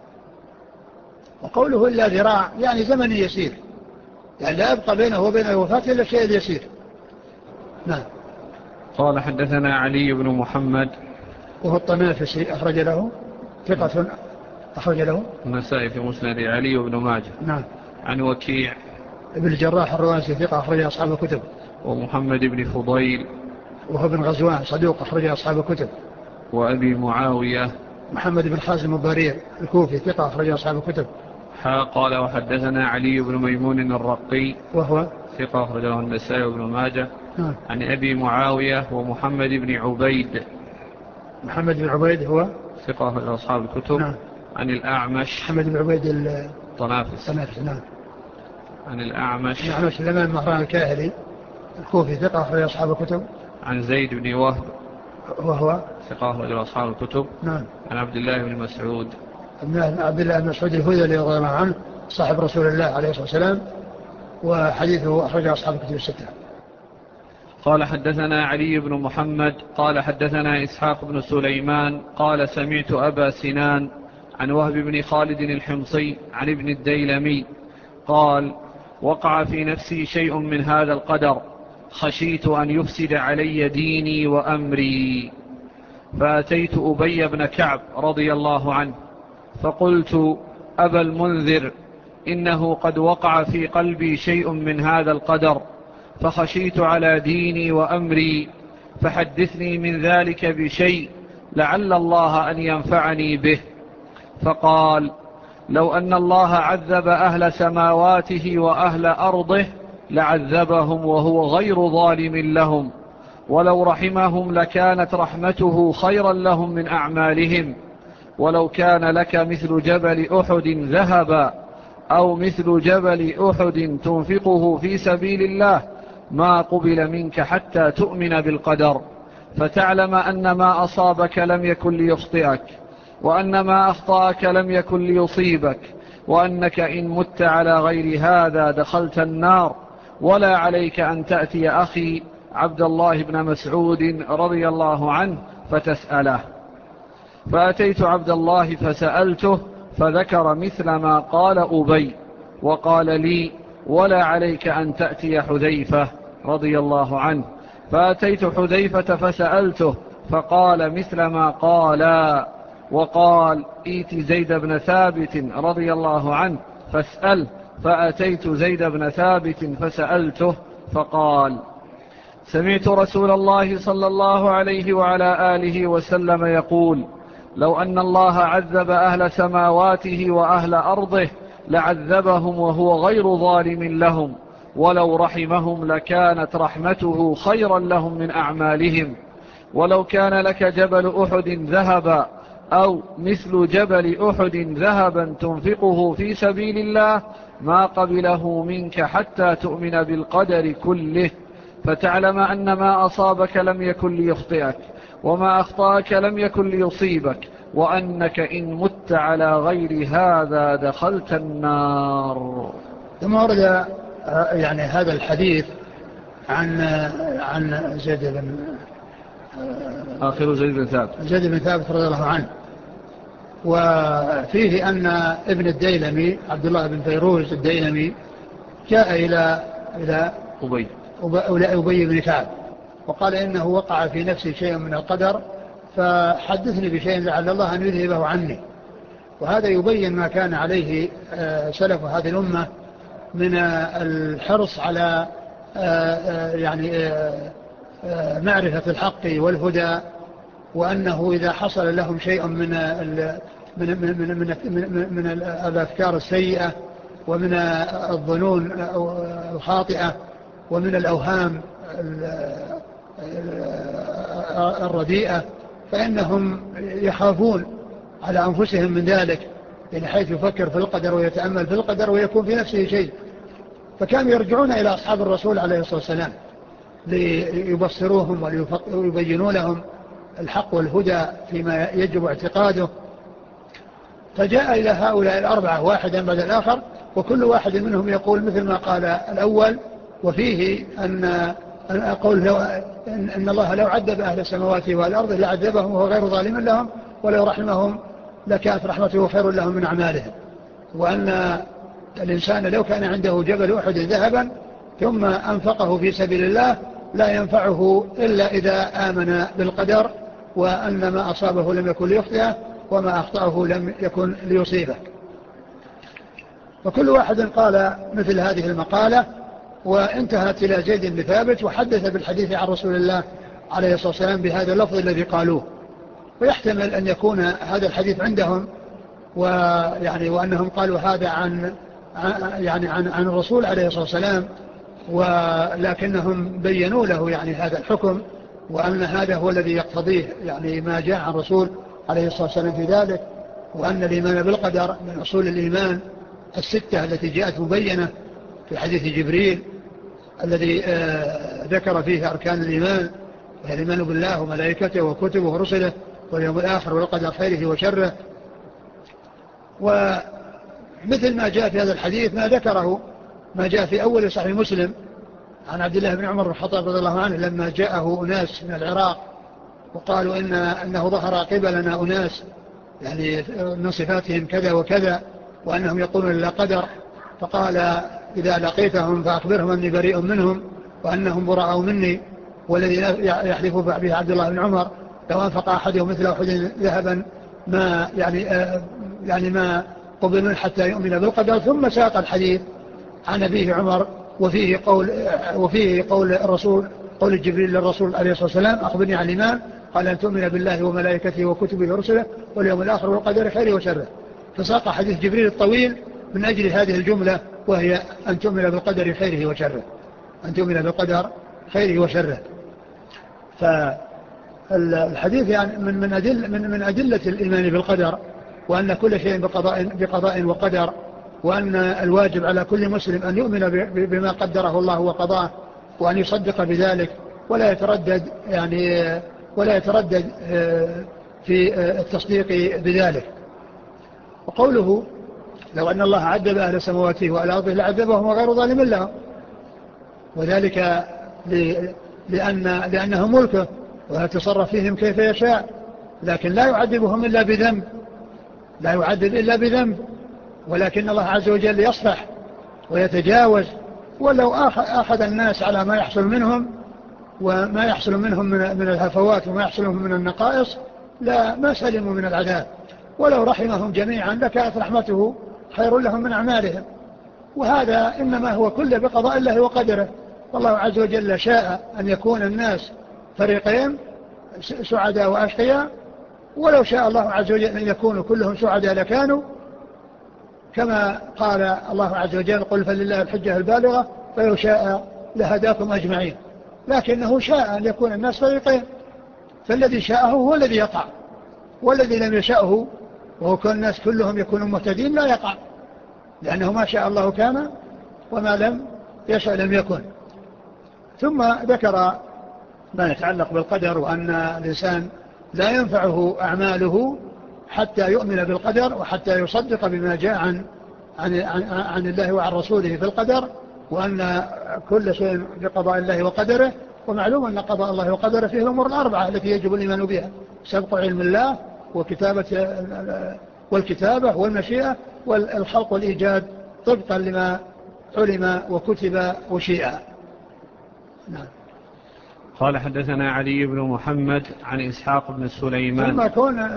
وقوله إلا ذراع يعني زمن يسير، يعني لا يبقى بينه وبين الوفاة إلا الشيء اليسير. نعم. قال حدثنا علي بن محمد وهو الطنافسي أخرج له ثقة أخرج له النسائي في مسند، علي بن ماجه. نعم. عن وكيع ابن الجراح الرواسي ثقة أخرج أصحاب الكتب. ومحمد بن فضيل وهو ابن غزوان صدوق أخرج أصحاب الكتب. وأبي معاوية محمد بن خازم الضرير الكوفي ثقة أخرج أصحاب الكتب. قال وحدثنا علي بن ميمون الرقي وهو ثقة أخرجه النسائي وابن ماجه. نعم. عن أبي معاوية ومحمد بن عبيد محمد بن عبيد هو ثقة أخرجه أصحاب الكتب. نعم. عن الأعمش محمد بن عبيد الطنافس. نعم. عن الأعمش الأعمش الإمام مهران الكاهلي الكوفي ثقة أخرج أصحاب الكتب. عن زيد بن وهب وهو ثقة أخرج أصحاب الكتب. نعم. عن عبد الله بن مسعود عبد الله بن مسعود الهذلي رضي الله عنه صاحب رسول الله عليه الصلاة والسلام، وحديثه أخرج أصحاب الكتب الستة. قال حدثنا علي بن محمد قال حدثنا إسحاق بن سليمان قال سمعت أبا سنان عن وهب بن خالد الحمصي عن ابن الديلمي قال وقع في نفسي شيء من هذا القدر خشيت أن يفسد علي ديني وأمري، فأتيت أبي بن كعب رضي الله عنه فقلت أبا المنذر إنه قد وقع في قلبي شيء من هذا القدر فخشيت على ديني وأمري، فحدثني من ذلك بشيء لعل الله أن ينفعني به. فقال لو أن الله عذب أهل سماواته وأهل أرضه لعذبهم وهو غير ظالم لهم، ولو رحمهم لكانت رحمته خيرا لهم من أعمالهم، ولو كان لك مثل جبل أحد ذهبا أو مثل جبل أحد تنفقه في سبيل الله ما قبل منك حتى تؤمن بالقدر فتعلم أن ما أصابك لم يكن ليخطئك، وأن ما أخطأك لم يكن ليصيبك، وأنك إن مت على غير هذا دخلت النار، ولا عليك أن تأتي أخي عبد الله بن مسعود رضي الله عنه فتسأله. فأتيت عبد الله فسألته فذكر مثل ما قال أبي، وقال لي: ولا عليك أن تأتي حذيفة رضي الله عنه. فأتيت حذيفة فسألته فقال مثل ما قال، وقال: إيت زيد بن ثابت رضي الله عنه فاسأل. فأتيت زيد بن ثابت فسألته فقال: سمعت رسول الله صلى الله عليه وعلى آله وسلم يقول: لو أن الله عذب أهل سماواته وأهل أرضه لعذبهم وهو غير ظالم لهم، ولو رحمهم لكانت رحمته خيرا لهم من أعمالهم. ولو كان لك جبل أحد ذهبا أو مثل جبل أحد ذهبا تنفقه في سبيل الله ما قبله منك حتى تؤمن بالقدر كله، فتعلم أن ما أصابك لم يكن ليخطئك، وما أخطأك لم يكن ليصيبك، وأنك إن مت على غير هذا دخلت النار. ثم ورد يعني هذا الحديث عن عن زيد بن آخر زيد بن ثابت زيد بن ثابت رضي الله عنه، وفيه أن ابن الديلمي عبد الله بن فيروز الديلمي جاء إلى إلى أبي أبي بن كعب وقال إنه وقع في نفسي شيء من القدر فحدثني بشيء لعل الله أن يذهبه عني. وهذا يبين ما كان عليه سلف هذه الأمة من الحرص على يعني معرفة الحق والهدى، وأنه إذا حصل لهم شيء من من من من من, من الأفكار السيئة ومن الظنون الخاطئة ومن الأوهام الرديئة فإنهم يخافون على أنفسهم من ذلك، يعني حيث يفكر في القدر ويتأمل في القدر ويكون في نفسه شيء. فكانوا يرجعون إلى أصحاب الرسول عليه الصلاة والسلام ليبصروهم ويبينوا لهم الحق والهدى فيما يجب اعتقاده. فجاء إلى هؤلاء الأربعة واحدا بعد الآخر، وكل واحد منهم يقول مثل ما قال الأول، وفيه أن أقول لو إن الله لو عذب أهل السماوات والأرض لعذبهم وهو غير ظالم لهم، ولو رحمهم لكانت رحمته خير لهم من أعمالهم. وأن الإنسان لو كان عنده جبل أحد ذهبا ثم أنفقه في سبيل الله لا ينفعه إلا إذا آمن بالقدر، وأن ما أصابه لم يكن ليخطئه وما أخطأه لم يكن ليصيبه. وكل واحد قال مثل هذه المقالة، وانتهت إلى زيد بن ثابت وحدث بالحديث عن رسول الله عليه الصلاة والسلام بهذا اللفظ الذي قالوه. ويحتمل أن يكون هذا الحديث عندهم ويعني وأنهم قالوا هذا عن يعني عن عن الرسول عليه الصلاة والسلام، ولكنهم بينوا له يعني هذا الحكم، وأن هذا هو الذي يقتضيه يعني ما جاء عن الرسول عليه الصلاة والسلام في ذلك، وأن الإيمان بالقدر من أصول الإيمان الستة التي جاءت مبينة في حديث جبريل الذي آه ذكر فيه أركان الإيمان، الإيمان بالله وملائكته وكتبه ورسله واليوم الآخر والقدر خيره وشره. ومثل ما جاء في هذا الحديث ما ذكره ما جاء في أول صحيح مسلم عن عبد الله بن عمر بن الخطاب رضي الله عنه لما جاءه أناس من العراق وقالوا إن أنه ظهر قبلنا أناس يعني من صفاتهم كذا وكذا وأنهم يقولون لا قدر، فقال إذا لقيتهم فأخبرهم أني بريء منهم وأنهم براء مني، والذي يحلف به عبد الله بن عمر لو أنفق أحدهم مثل أحد ذهبا ما يعني آه يعني ما قبل منه حتى يؤمن بالقدر. ثم ساق الحديث عن أبيه عمر وفيه قول وفيه قول الرسول قول جبريل للرسول عليه الصلاة والسلام أخبرني عن الإيمان، قال أن تؤمن بالله وملائكته وكتبه ورسله واليوم الآخر والقدر خيره وشره. فساق حديث جبريل الطويل من أجل هذه الجملة وهي أن تؤمن بالقدر خيره وشره، أن تؤمن بالقدر خيره وشره. فالحديث يعني من من أدل من من أدلة الإيمان بالقدر، وأن كل شيء بقضاء بقضاء وقدر، وأن الواجب على كل مسلم أن يؤمن بما قدره الله وقضاه وأن يصدق بذلك ولا يتردد يعني ولا يتردد في التصديق بذلك. وقوله لو أن الله عذب أهل سماواته وأهل أرضه لعذبهم وغير ظالم لهم، وذلك لأن لأنه ملكه ويتصرف فيهم كيف يشاء، لكن لا يعذبهم إلا بذنب، لا يعذب إلا بذنب، ولكن الله عز وجل يصفح ويتجاوز. ولو أخذ الناس على ما يحصل منهم وما يحصل منهم من الهفوات وما يحصل منهم من النقائص لا ما سلموا من العذاب، ولو رحمهم جميعا لكانت رحمته خير لهم من أعمالهم. وهذا إنما هو كله بقضاء الله وقدره. والله عز وجل شاء أن يكون الناس فريقين سعداء وأشقياء، ولو شاء الله عز وجل أن يكونوا كلهم سعداء لكانوا، كما قال الله عز وجل قل فلله الحجة البالغة فلو شاء لهداكم أجمعين. لكنه شاء أن يكون الناس فريقين، فالذي شاءه هو الذي يقع، والذي لم يشاءه وهو كل الناس كلهم يكونوا مهتدين لا يقع، لأنه ما شاء الله كان وما لم يشاء لم يكن. ثم ذكر ما يتعلق بالقدر، وأن الإنسان لا ينفعه أعماله حتى يؤمن بالقدر وحتى يصدق بما جاء عن, عن, عن, عن الله وعن رسوله في القدر، وأن كل شيء بقضاء الله وقدره. ومعلوم أن قضاء الله وقدره فيه الأمور الأربعة التي يجب الإيمان بها: سبق علم الله وكتابة والكتابة والمشيئة والخلق والإيجاد طبقا لما علم وكتب وشيئ. نعم. قال حدثنا علي بن محمد عن إسحاق بن سليمان. ثم كون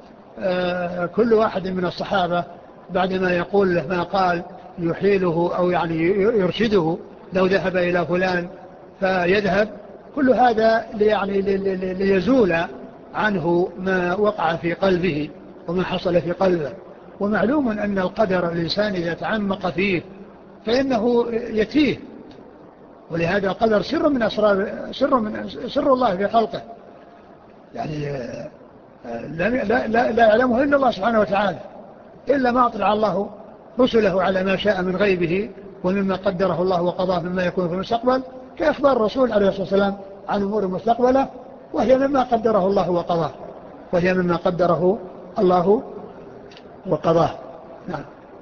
كل واحد من الصحابة بعدما يقول له ما قال يحيله أو يعني يرشده لو ذهب إلى فلان فيذهب، كل هذا يعني ليزول عنه ما وقع في قلبه وما حصل في قلبه. ومعلوم أن القدر الإنسان إذا تعمق فيه فإنه يتيه، ولهذا القدر سر من أسرار سر من سر الله في خلقه، يعني لا, لا, لا يعلمه إلا الله سبحانه وتعالى، إلا ما أطلع الله رسله على ما شاء من غيبه ومما قدره الله وقضاه مما يكون في المستقبل، كأخبار الرسول عليه الصلاة والسلام عن أمور المستقبلة، وهي مما قدره الله وقضاه وهي مما قدره الله وقضاه. نعم.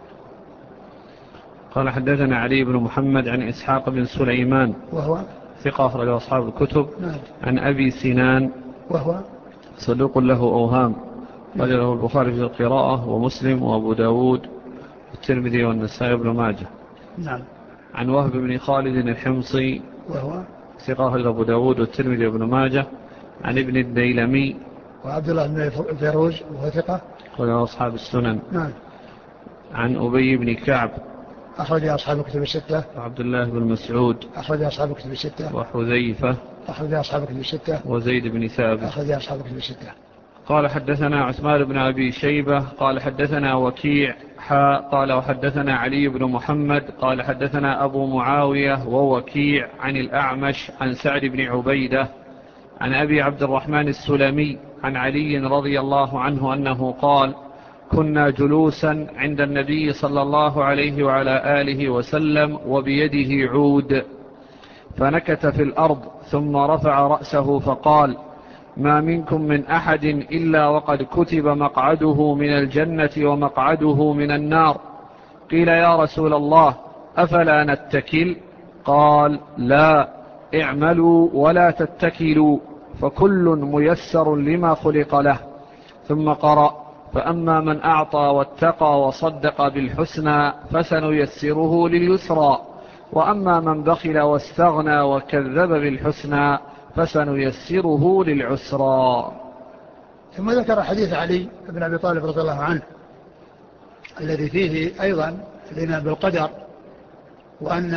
قال حدثنا علي بن محمد عن إسحاق بن سليمان وهو ثقة أخرج أصحاب الكتب. نعم. عن أبي سنان وهو صدوق له أوهام قال له البخاري في القراءة ومسلم وأبو داود والترمذي والنسائي بن ماجه. نعم. عن وهب بن خالد الحمصي وهو ثقة أخرج أبو داود والترمذي بن ماجه. عن ابن الديلمي وعبد الله بن فيروز وهو ثقة أخرج أصحاب السنن. نعم. عن أبي بن كعب أخرج أصحاب الكتب الستة. وعبد الله بن مسعود أخرج أصحاب الكتب الستة. وحذيفة أخرج أصحاب الكتب الستة. وزيد بن ثابت أخرج أصحاب الكتب الستة. قال حدثنا عثمان بن أبي شيبة قال حدثنا وكيع حا قال وحدثنا علي بن محمد قال حدثنا أبو معاوية ووكيع عن الأعمش عن سعد بن عبيدة عن أبي عبد الرحمن السلمي عن علي رضي الله عنه أنه قال كنا جلوسا عند النبي صلى الله عليه وعلى آله وسلم وبيده عود فنكت في الأرض ثم رفع رأسه فقال ما منكم من أحد إلا وقد كتب مقعده من الجنة ومقعده من النار. قيل يا رسول الله أفلا نتكل؟ قال لا، اعملوا ولا تتكلوا فكل ميسر لما خلق له. ثم قرأ فأما من أعطى واتقى وصدق بالحسنى فسنيسره لليسرى وأما من بخل واستغنى وكذب بالحسنى فسنيسره للعسرى. ثم ذكر حديث علي بن أبي طالب رضي الله عنه الذي فيه أيضا الإيمان بالقدر، وأن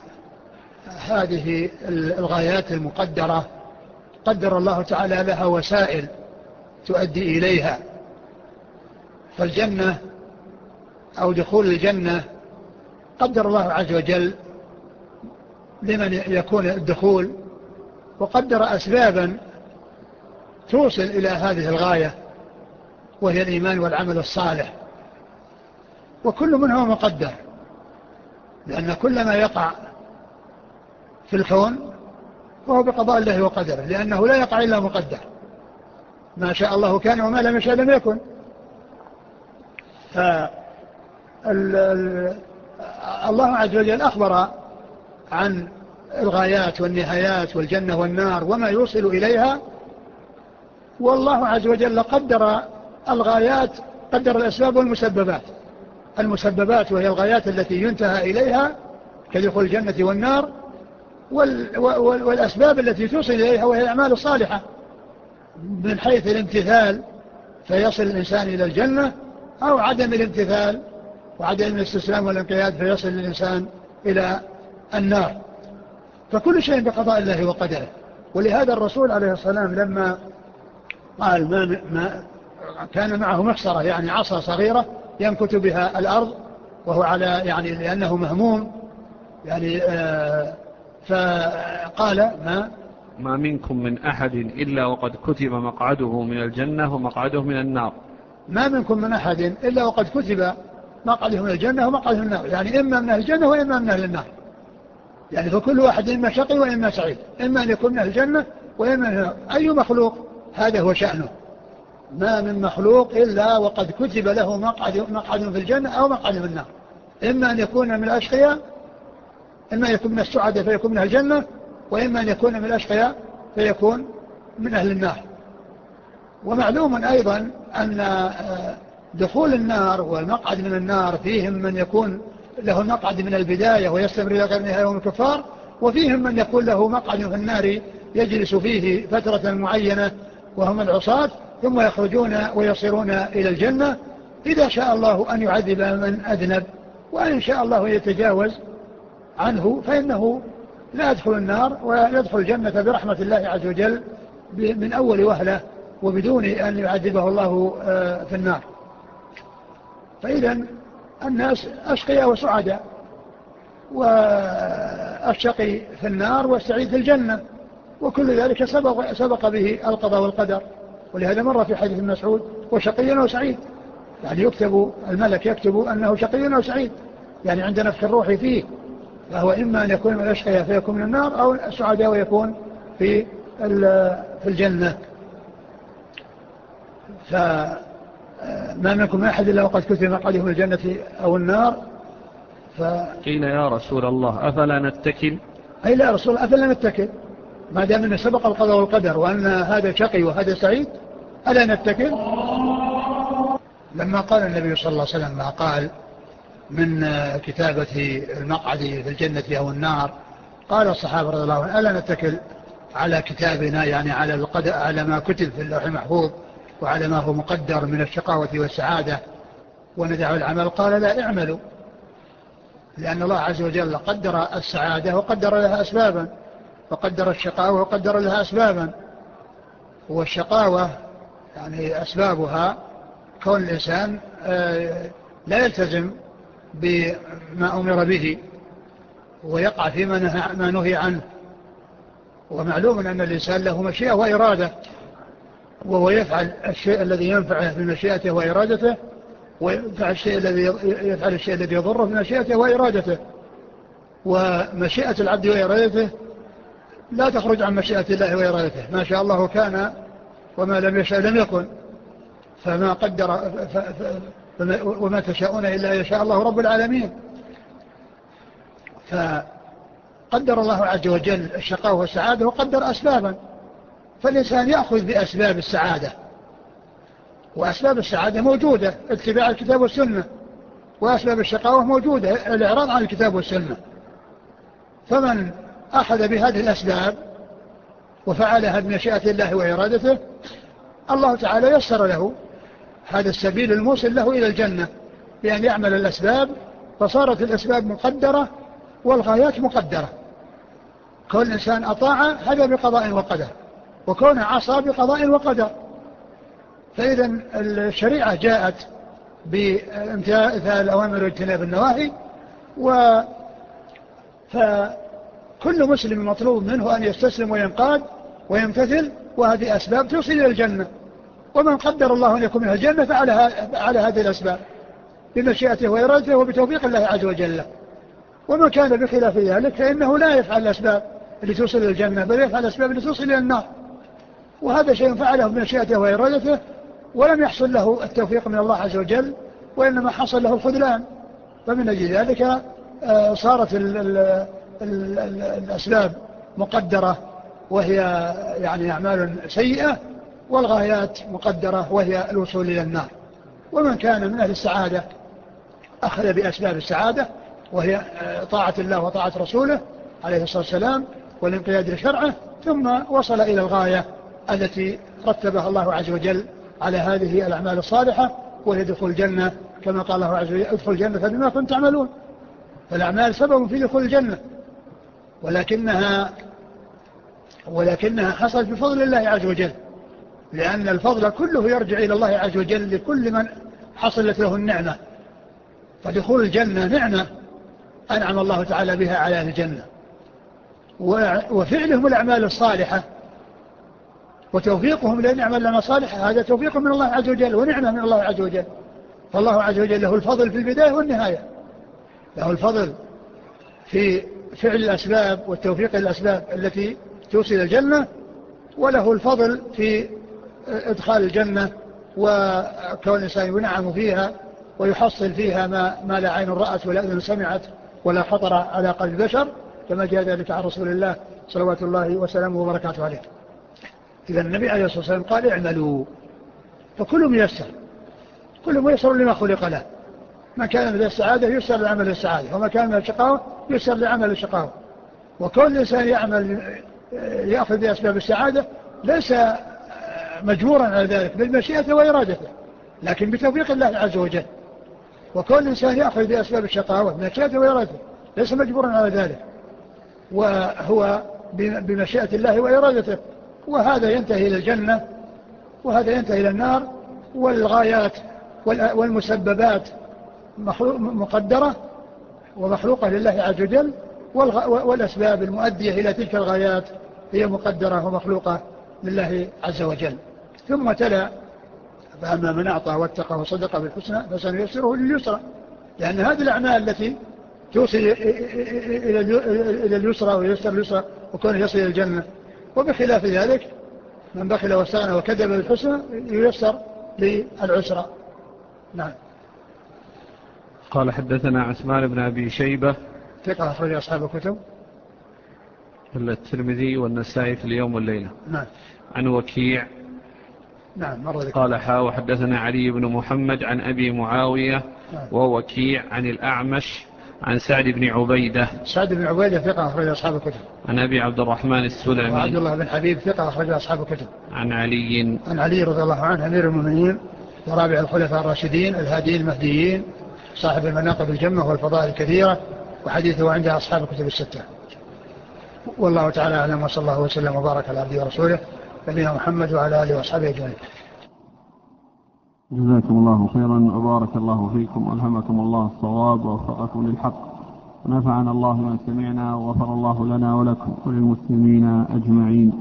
هذه الغايات المقدرة قدر الله تعالى لها وسائل تؤدي إليها، فالجنة أو دخول الجنة قدر الله عز وجل لمن يكون الدخول، وقدر أسبابا توصل إلى هذه الغاية وهي الإيمان والعمل الصالح، وكل منها مقدر، لأن كل ما يقع في الكون وهو بقضاء الله وقدره، لأنه لا يقع إلا مقدر، ما شاء الله كان وما لم يشاء لم يكن. الله عز وجل أخبر عن الغايات والنهايات والجنة والنار وما يوصل إليها، والله عز وجل قدر الغايات، قدر الأسباب والمسببات. المسببات وهي الغايات التي ينتهى إليها كدخول الجنة والنار، والأسباب التي توصل إليها وهي الأعمال الصالحة من حيث الامتثال فيصل الإنسان إلى الجنة، أو عدم الامتثال وعدم الاستسلام والانقياد فيصل الإنسان إلى النار. فكل شيء بقضاء الله وقدره. ولهذا الرسول عليه الصلاة والسلام لما قال ما ما كان معه محصرة يعني عصا صغيرة ينكت بها الأرض وهو على يعني لأنه مهموم يعني آه فقال ما ما منكم من أحد إلا وقد كتب مقعده من الجنة ومقعده من النار. ما منكم من أحد إلا وقد كتب مقعده من الجنة ومقعده من النار، يعني إما من أهل الجنة وإما من أهل النار. يعني فكل واحد إما شقي وإما سعيد، إما أن يكون من أهل الجنة وإما من النار. أي مخلوق هذا هو شأنه. ما من مخلوق إلا وقد كتب له مقعد, مقعد في الجنة أو مقعد في النار، إما أن يكون من الأشقياء، إما أن يكون من السعداء فيكون من أهل الجنة، وإما أن يكون من الأشقياء فيكون من أهل النار. ومعلوم أيضا أن دخول النار والمقعد من النار فيهم من يكون له المقعد من البداية ويستمر إلى غير نهاية الكفار، وفيهم من يكون له مقعد في النار يجلس فيه فترة معينة وهم العصاة، ثم يخرجون ويصيرون إلى الجنة إذا شاء الله أن يعذب من أذنب، وإن شاء الله يتجاوز عنه فإنه لا يدخل النار ويدخل الجنة برحمة الله عز وجل من أول وهلة وبدون أن يعذبه الله في النار. فإذا الناس أشقياء وسعداء، والشقي في النار والسعيد في الجنة، وكل ذلك سبق, سبق به القضاء والقدر. ولهذا مر في حديث مسعود وشقي وسعيد، يعني يكتب الملك يكتب أنه شقي وسعيد، يعني عند نفخ الروح فيه، فهو إما أن يكون من الأشقياء فيكون من النار، أو السعداء ويكون في في الجنة. فما منكم أحد إلا وقد كتب مقعده من الجنة أو النار. ف... قيل يا رسول الله أفلا نتكل؟ أي لا رسول الله أفلا نتكل ما دام أن سبق القضاء والقدر وأن هذا شقي وهذا سعيد، ألا نتكل؟ لما قال النبي صلى الله عليه وسلم ما قال من كتابة المقعد في الجنة أو النار، قال الصحابة رضي الله عنهم ألا نتكل على كتابنا، يعني على القدر، على ما كتب في اللوح المحفوظ وعلى ما هو مقدر من الشقاوة والسعادة، وندع العمل؟ قال لا، اعملوا، لأن الله عز وجل قدر السعادة وقدر لها أسبابا، وقدر الشقاوة وقدر لها أسبابا. والشقاوة يعني أسبابها كون الإنسان لا يلتزم بما أمر به ويقع فيما ما نهي عنه. ومعلوم أن الإنسان له مشيئة وإرادة، وهو يفعل الشيء الذي ينفعه بمشيئته وإرادته، ويفعل الشيء الذي يفعل الشيء الذي يضره بمشيئته وإرادته. ومشيئة العبد وإرادته لا تخرج عن مشيئة الله وإرادته، ما شاء الله كان وما لم يشاء لم يكن. فما قدر ف... ف... وما تشاءون إلا يشاء الله رب العالمين. فقدر الله عز وجل الشقاء والسعادة وقدر أسبابا، فالإنسان يأخذ بأسباب السعادة، وأسباب السعادة موجودة، اتباع الكتاب والسنة. وأسباب الشقاوة موجودة، الإعراض عن الكتاب والسنة. فمن أخذ بهذه الأسباب وفعلها بمشيئة الله وإرادته، الله تعالى يسر له هذا السبيل الموصل له إلى الجنة بأن يعمل الأسباب، فصارت الأسباب مقدرة والغايات مقدرة. كون الإنسان أطاع هذا بقضاء وقدر، وكون عصى بقضاء وقدر. فإذا الشريعة جاءت بامتثال الأوامر واجتناب النواهي، و فكل مسلم مطلوب منه أن يستسلم وينقاد ويمتثل، وهذه أسباب توصل إلى الجنة. ومن قدر الله أن يكون من الجنة فعلى على هذه الأسباب بمشيئته وإرادته وبتوفيق الله عز وجل. وما كان بخلاف ذلك فإنه لا يفعل الأسباب اللي توصل إلى الجنة، بل يفعل الأسباب اللي توصل إلى النار. وهذا شيء فعله بمشيئته وإرادته، ولم يحصل له التوفيق من الله عز وجل، وإنما حصل له الخذلان. فمن أجل ذلك صارت ال ال ال ال الأسباب مقدرة وهي يعني أعمال سيئة، والغايات مقدرة وهي الوصول إلى النار. ومن كان من أهل السعادة أخذ بأسباب السعادة، وهي طاعة الله وطاعة رسوله عليه الصلاة والسلام والانقياد لشرعه، ثم وصل إلى الغاية التي رتبها الله عز وجل على هذه الأعمال الصالحة، وهي دخول الجنة، كما قال الله عز وجل: ادخل الجنة بما كنتم تعملون. فالأعمال سبب في دخول الجنة، ولكنها ولكنها حصلت بفضل الله عز وجل، لأن الفضل كله يرجع إلى الله عز وجل لكل من حصلت له النعمة. فدخول الجنة نعمة أنعم الله تعالى بها على أهل الجنة، وفعلهم الأعمال الصالحة وتوفيقهم لأن يعمل لنا صالحة هذا توفيق من الله عز وجل ونعمة من الله عز وجل. فالله عز وجل له الفضل في البداية والنهاية، له الفضل في فعل الأسباب والتوفيق الأسباب التي توصل الجنة، وله الفضل في إدخال الجنة وكون الإنسان ينعم فيها ويحصل فيها ما, ما لا عين رأت ولا أذن سمعت ولا خطر على قلب بشر، كما جاء ذلك عن رسول الله صلوات الله وسلامه وبركاته عليه. إذا النبي عليه الصلاة والسلام قال: اعملوا، فكل ميسر، كل ميسر لما خلق له. ما كان من السعادة يسر لعمل السعادة، وما كان من الشقاوة يسر لعمل الشقاوة. وكل الإنسان يعمل يأخذ بأسباب السعادة ليس مجبورا على ذلك بالمشيئة وإرادته، لكن بتوفيق الله عز وجل. وكل إنسان يأخذ بأسباب الشقاوة بمشيئة وإرادته ليس مجبورا على ذلك، وهو بمشيئة الله وإرادته. وهذا ينتهي إلى الجنة وهذا ينتهي إلى النار. والغايات والمسببات مقدرة ومخلوقة لله عز وجل، والأسباب المؤدية إلى تلك الغايات هي مقدرة ومخلوقة لله عز وجل. ثم تلا: فأما من أعطى واتقى وصدق بالحسنى فسنيسره لليسرى، لأن هذه الأعمال التي توصل إلى اليسرى ويسر اليسرى وكون يصل إلى الجنة. وبخلاف ذلك من بخل واستغنى وكذب بالحسنى ييسر للعسرى. نعم. قال: حدثنا عثمان بن أبي شيبة ثقة أخرج أصحاب الكتب إلا الترمذي والنسائي في اليوم والليلة. نعم. عن وكيع. نعم. مرة ذكر. قال: حا وحدثنا علي بن محمد عن أبي معاوية. نعم. ووكيع عن الأعمش عن سعد بن عبيدة. سعد بن عبيدة ثقة أخرج أصحاب الكتب. عن أبي عبد الرحمن السلمي. وعبد الله بن حبيب ثقة أخرج أصحاب الكتب. عن علي. عن علي رضي الله عنه أمير المؤمنين ورابع الخلفاء الراشدين الهاديين المهديين صاحب المناقب الجمة والفضائل الكثيرة، وحديثه عند أصحاب الكتب الستة. والله تعالى أعلم، وصلى الله وسلم وبارك على عبده ورسوله نبينا محمد وعلى آله وأصحابه أجمعين. جزاكم الله خيرا وبارك الله فيكم وألهمكم الله الصواب ووفقكم للحق، ونفعنا الله ما سمعنا وغفر الله لنا ولكم وللمسلمين أجمعين.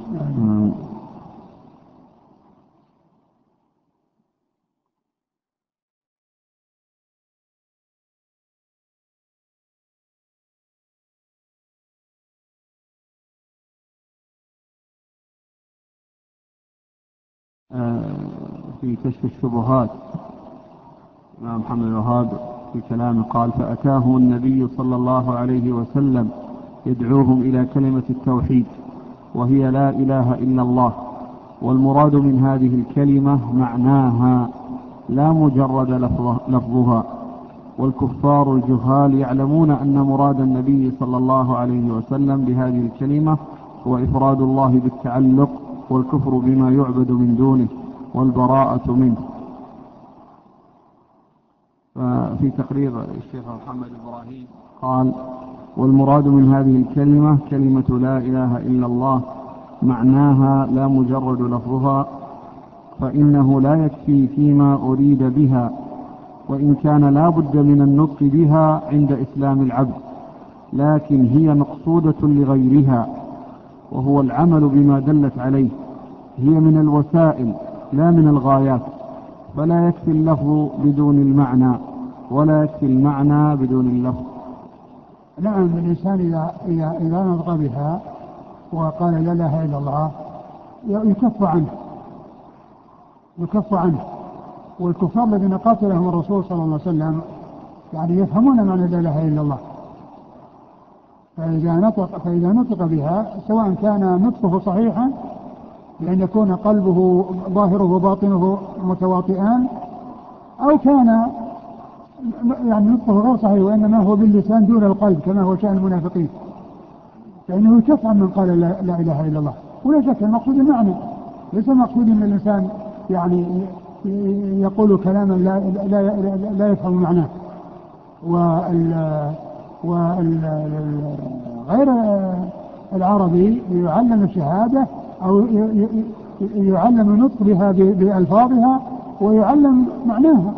في كشف الشبهات الإمام محمد الوهاب في كلامه قال: فأتاهم النبي صلى الله عليه وسلم يدعوهم إلى كلمة التوحيد وهي لا إله إلا الله، والمراد من هذه الكلمة معناها لا مجرد لفظها. والكفار الجهال يعلمون أن مراد النبي صلى الله عليه وسلم بهذه الكلمة هو إفراد الله بالتعلق والكفر بما يعبد من دونه والبراءة منه. ففي تقرير الشيخ محمد إبراهيم قال: والمراد من هذه الكلمة كلمة لا إله إلا الله معناها لا مجرد لفظها، فإنه لا يكفي فيما أريد بها، وإن كان لا بد من النطق بها عند إسلام العبد، لكن هي مقصودة لغيرها، وهو العمل بما دلت عليه. هي من الوسائل لا من الغايات، فلا يكفي اللفظ بدون المعنى ولا يكفي المعنى بدون اللفظ. نعم، الإنسان إذا, إذا, إذا نطق بها وقال لا إله إلا الله يكف عنه يكف عنه والكفار الذين قاتلهم الرسول صلى الله عليه وسلم يعني يفهمون معنى لا إله إلا الله، فإذا نطق, فإذا نطق بها سواء كان نطقه صحيحا بأن يكون قلبه ظاهره وباطنه متواطئان، أو كان يعني نطقه غير صحيح وإنما هو باللسان دون القلب كما هو شأن المنافقين، فإنه يكف عن من قال لا, لا إله إلا الله. ولا شك المقصود المعنى، ليس المقصود أن الإنسان يعني يقول كلاما لا, لا, لا, لا يفهم معناه. وغير العربي يعلم الشهادة أو يعلم النطق بها بألفاظها ويعلم معناها.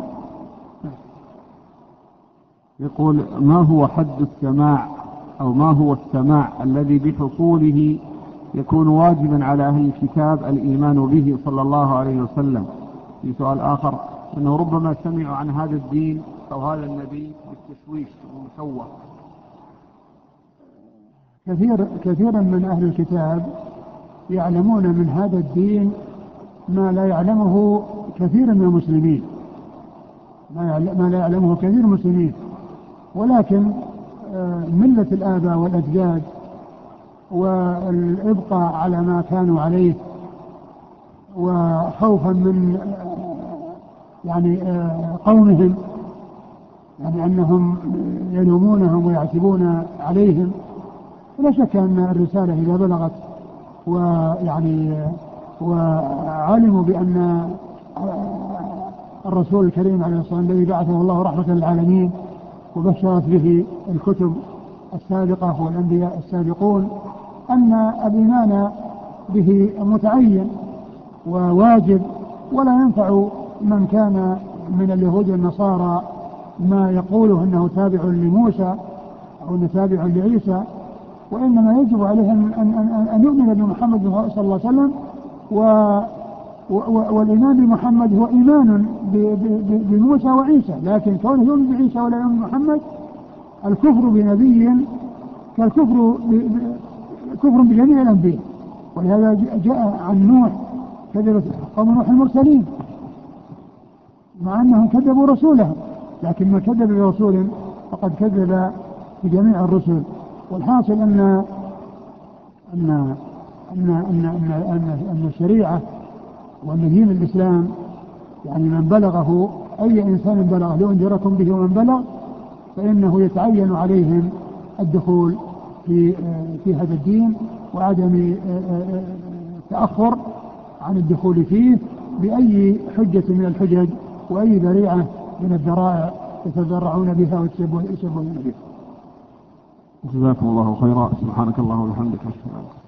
يقول ما هو حد السماع أو ما هو السماع الذي بحصوله يكون واجبا على أهل الكتاب الإيمان به صلى الله عليه وسلم؟ في سؤال آخر أنه ربما سمعوا عن هذا الدين أو هذا النبي بالتشويش والمشوه. كثير كثيرا من أهل الكتاب يعلمون من هذا الدين ما لا يعلمه كثير من المسلمين، ما لا يعلمه كثير من المسلمين، ولكن ملة الآباء والأجداد والإبقاء على ما كانوا عليه وخوفا من يعني قومهم، يعني أنهم يلومونهم ويعتبون عليهم، لا شك أن الرسالة إذا بلغت ويعني وعلموا بأن الرسول الكريم عليه الصلاة والسلام الذي بعثه الله رحمة للعالمين وبشرت به الكتب السابقة والأنبياء السابقون أن الإيمان به متعين وواجب، ولا ينفع من كان من اليهود والنصارى ما يقوله أنه تابع لموسى أو أنه تابع لعيسى، وإنما يجب عليهم أن, أن, أن يؤمن بمحمد صلى الله عليه وسلم، و والإيمان بمحمد هو إيمان بموسى وعيسى، لكن كونه يؤمن بعيسى ولا يؤمن بمحمد الكفر بنبي كالكفر كفر بجميع الأنبياء. ولهذا جاء عن نوح كذب قوم نوح المرسلين مع أنهم كذبوا رسولهم، لكن من كذب برسول فقد كذب بجميع الرسل. والحاصل أن أن أن أن أن, أن الشريعة وأن دين الإسلام يعني من بلغه أي إنسان بلغ لأنذركم به ومن بلغ فإنه يتعين عليهم الدخول في في هذا الدين وعدم التأخر عن الدخول فيه بأي حجة من الحجج وأي ذريعة من الذرائع يتذرعون بها ويتسبون بها. جزاكم الله خيرا. سبحانك اللهم وبحمدك.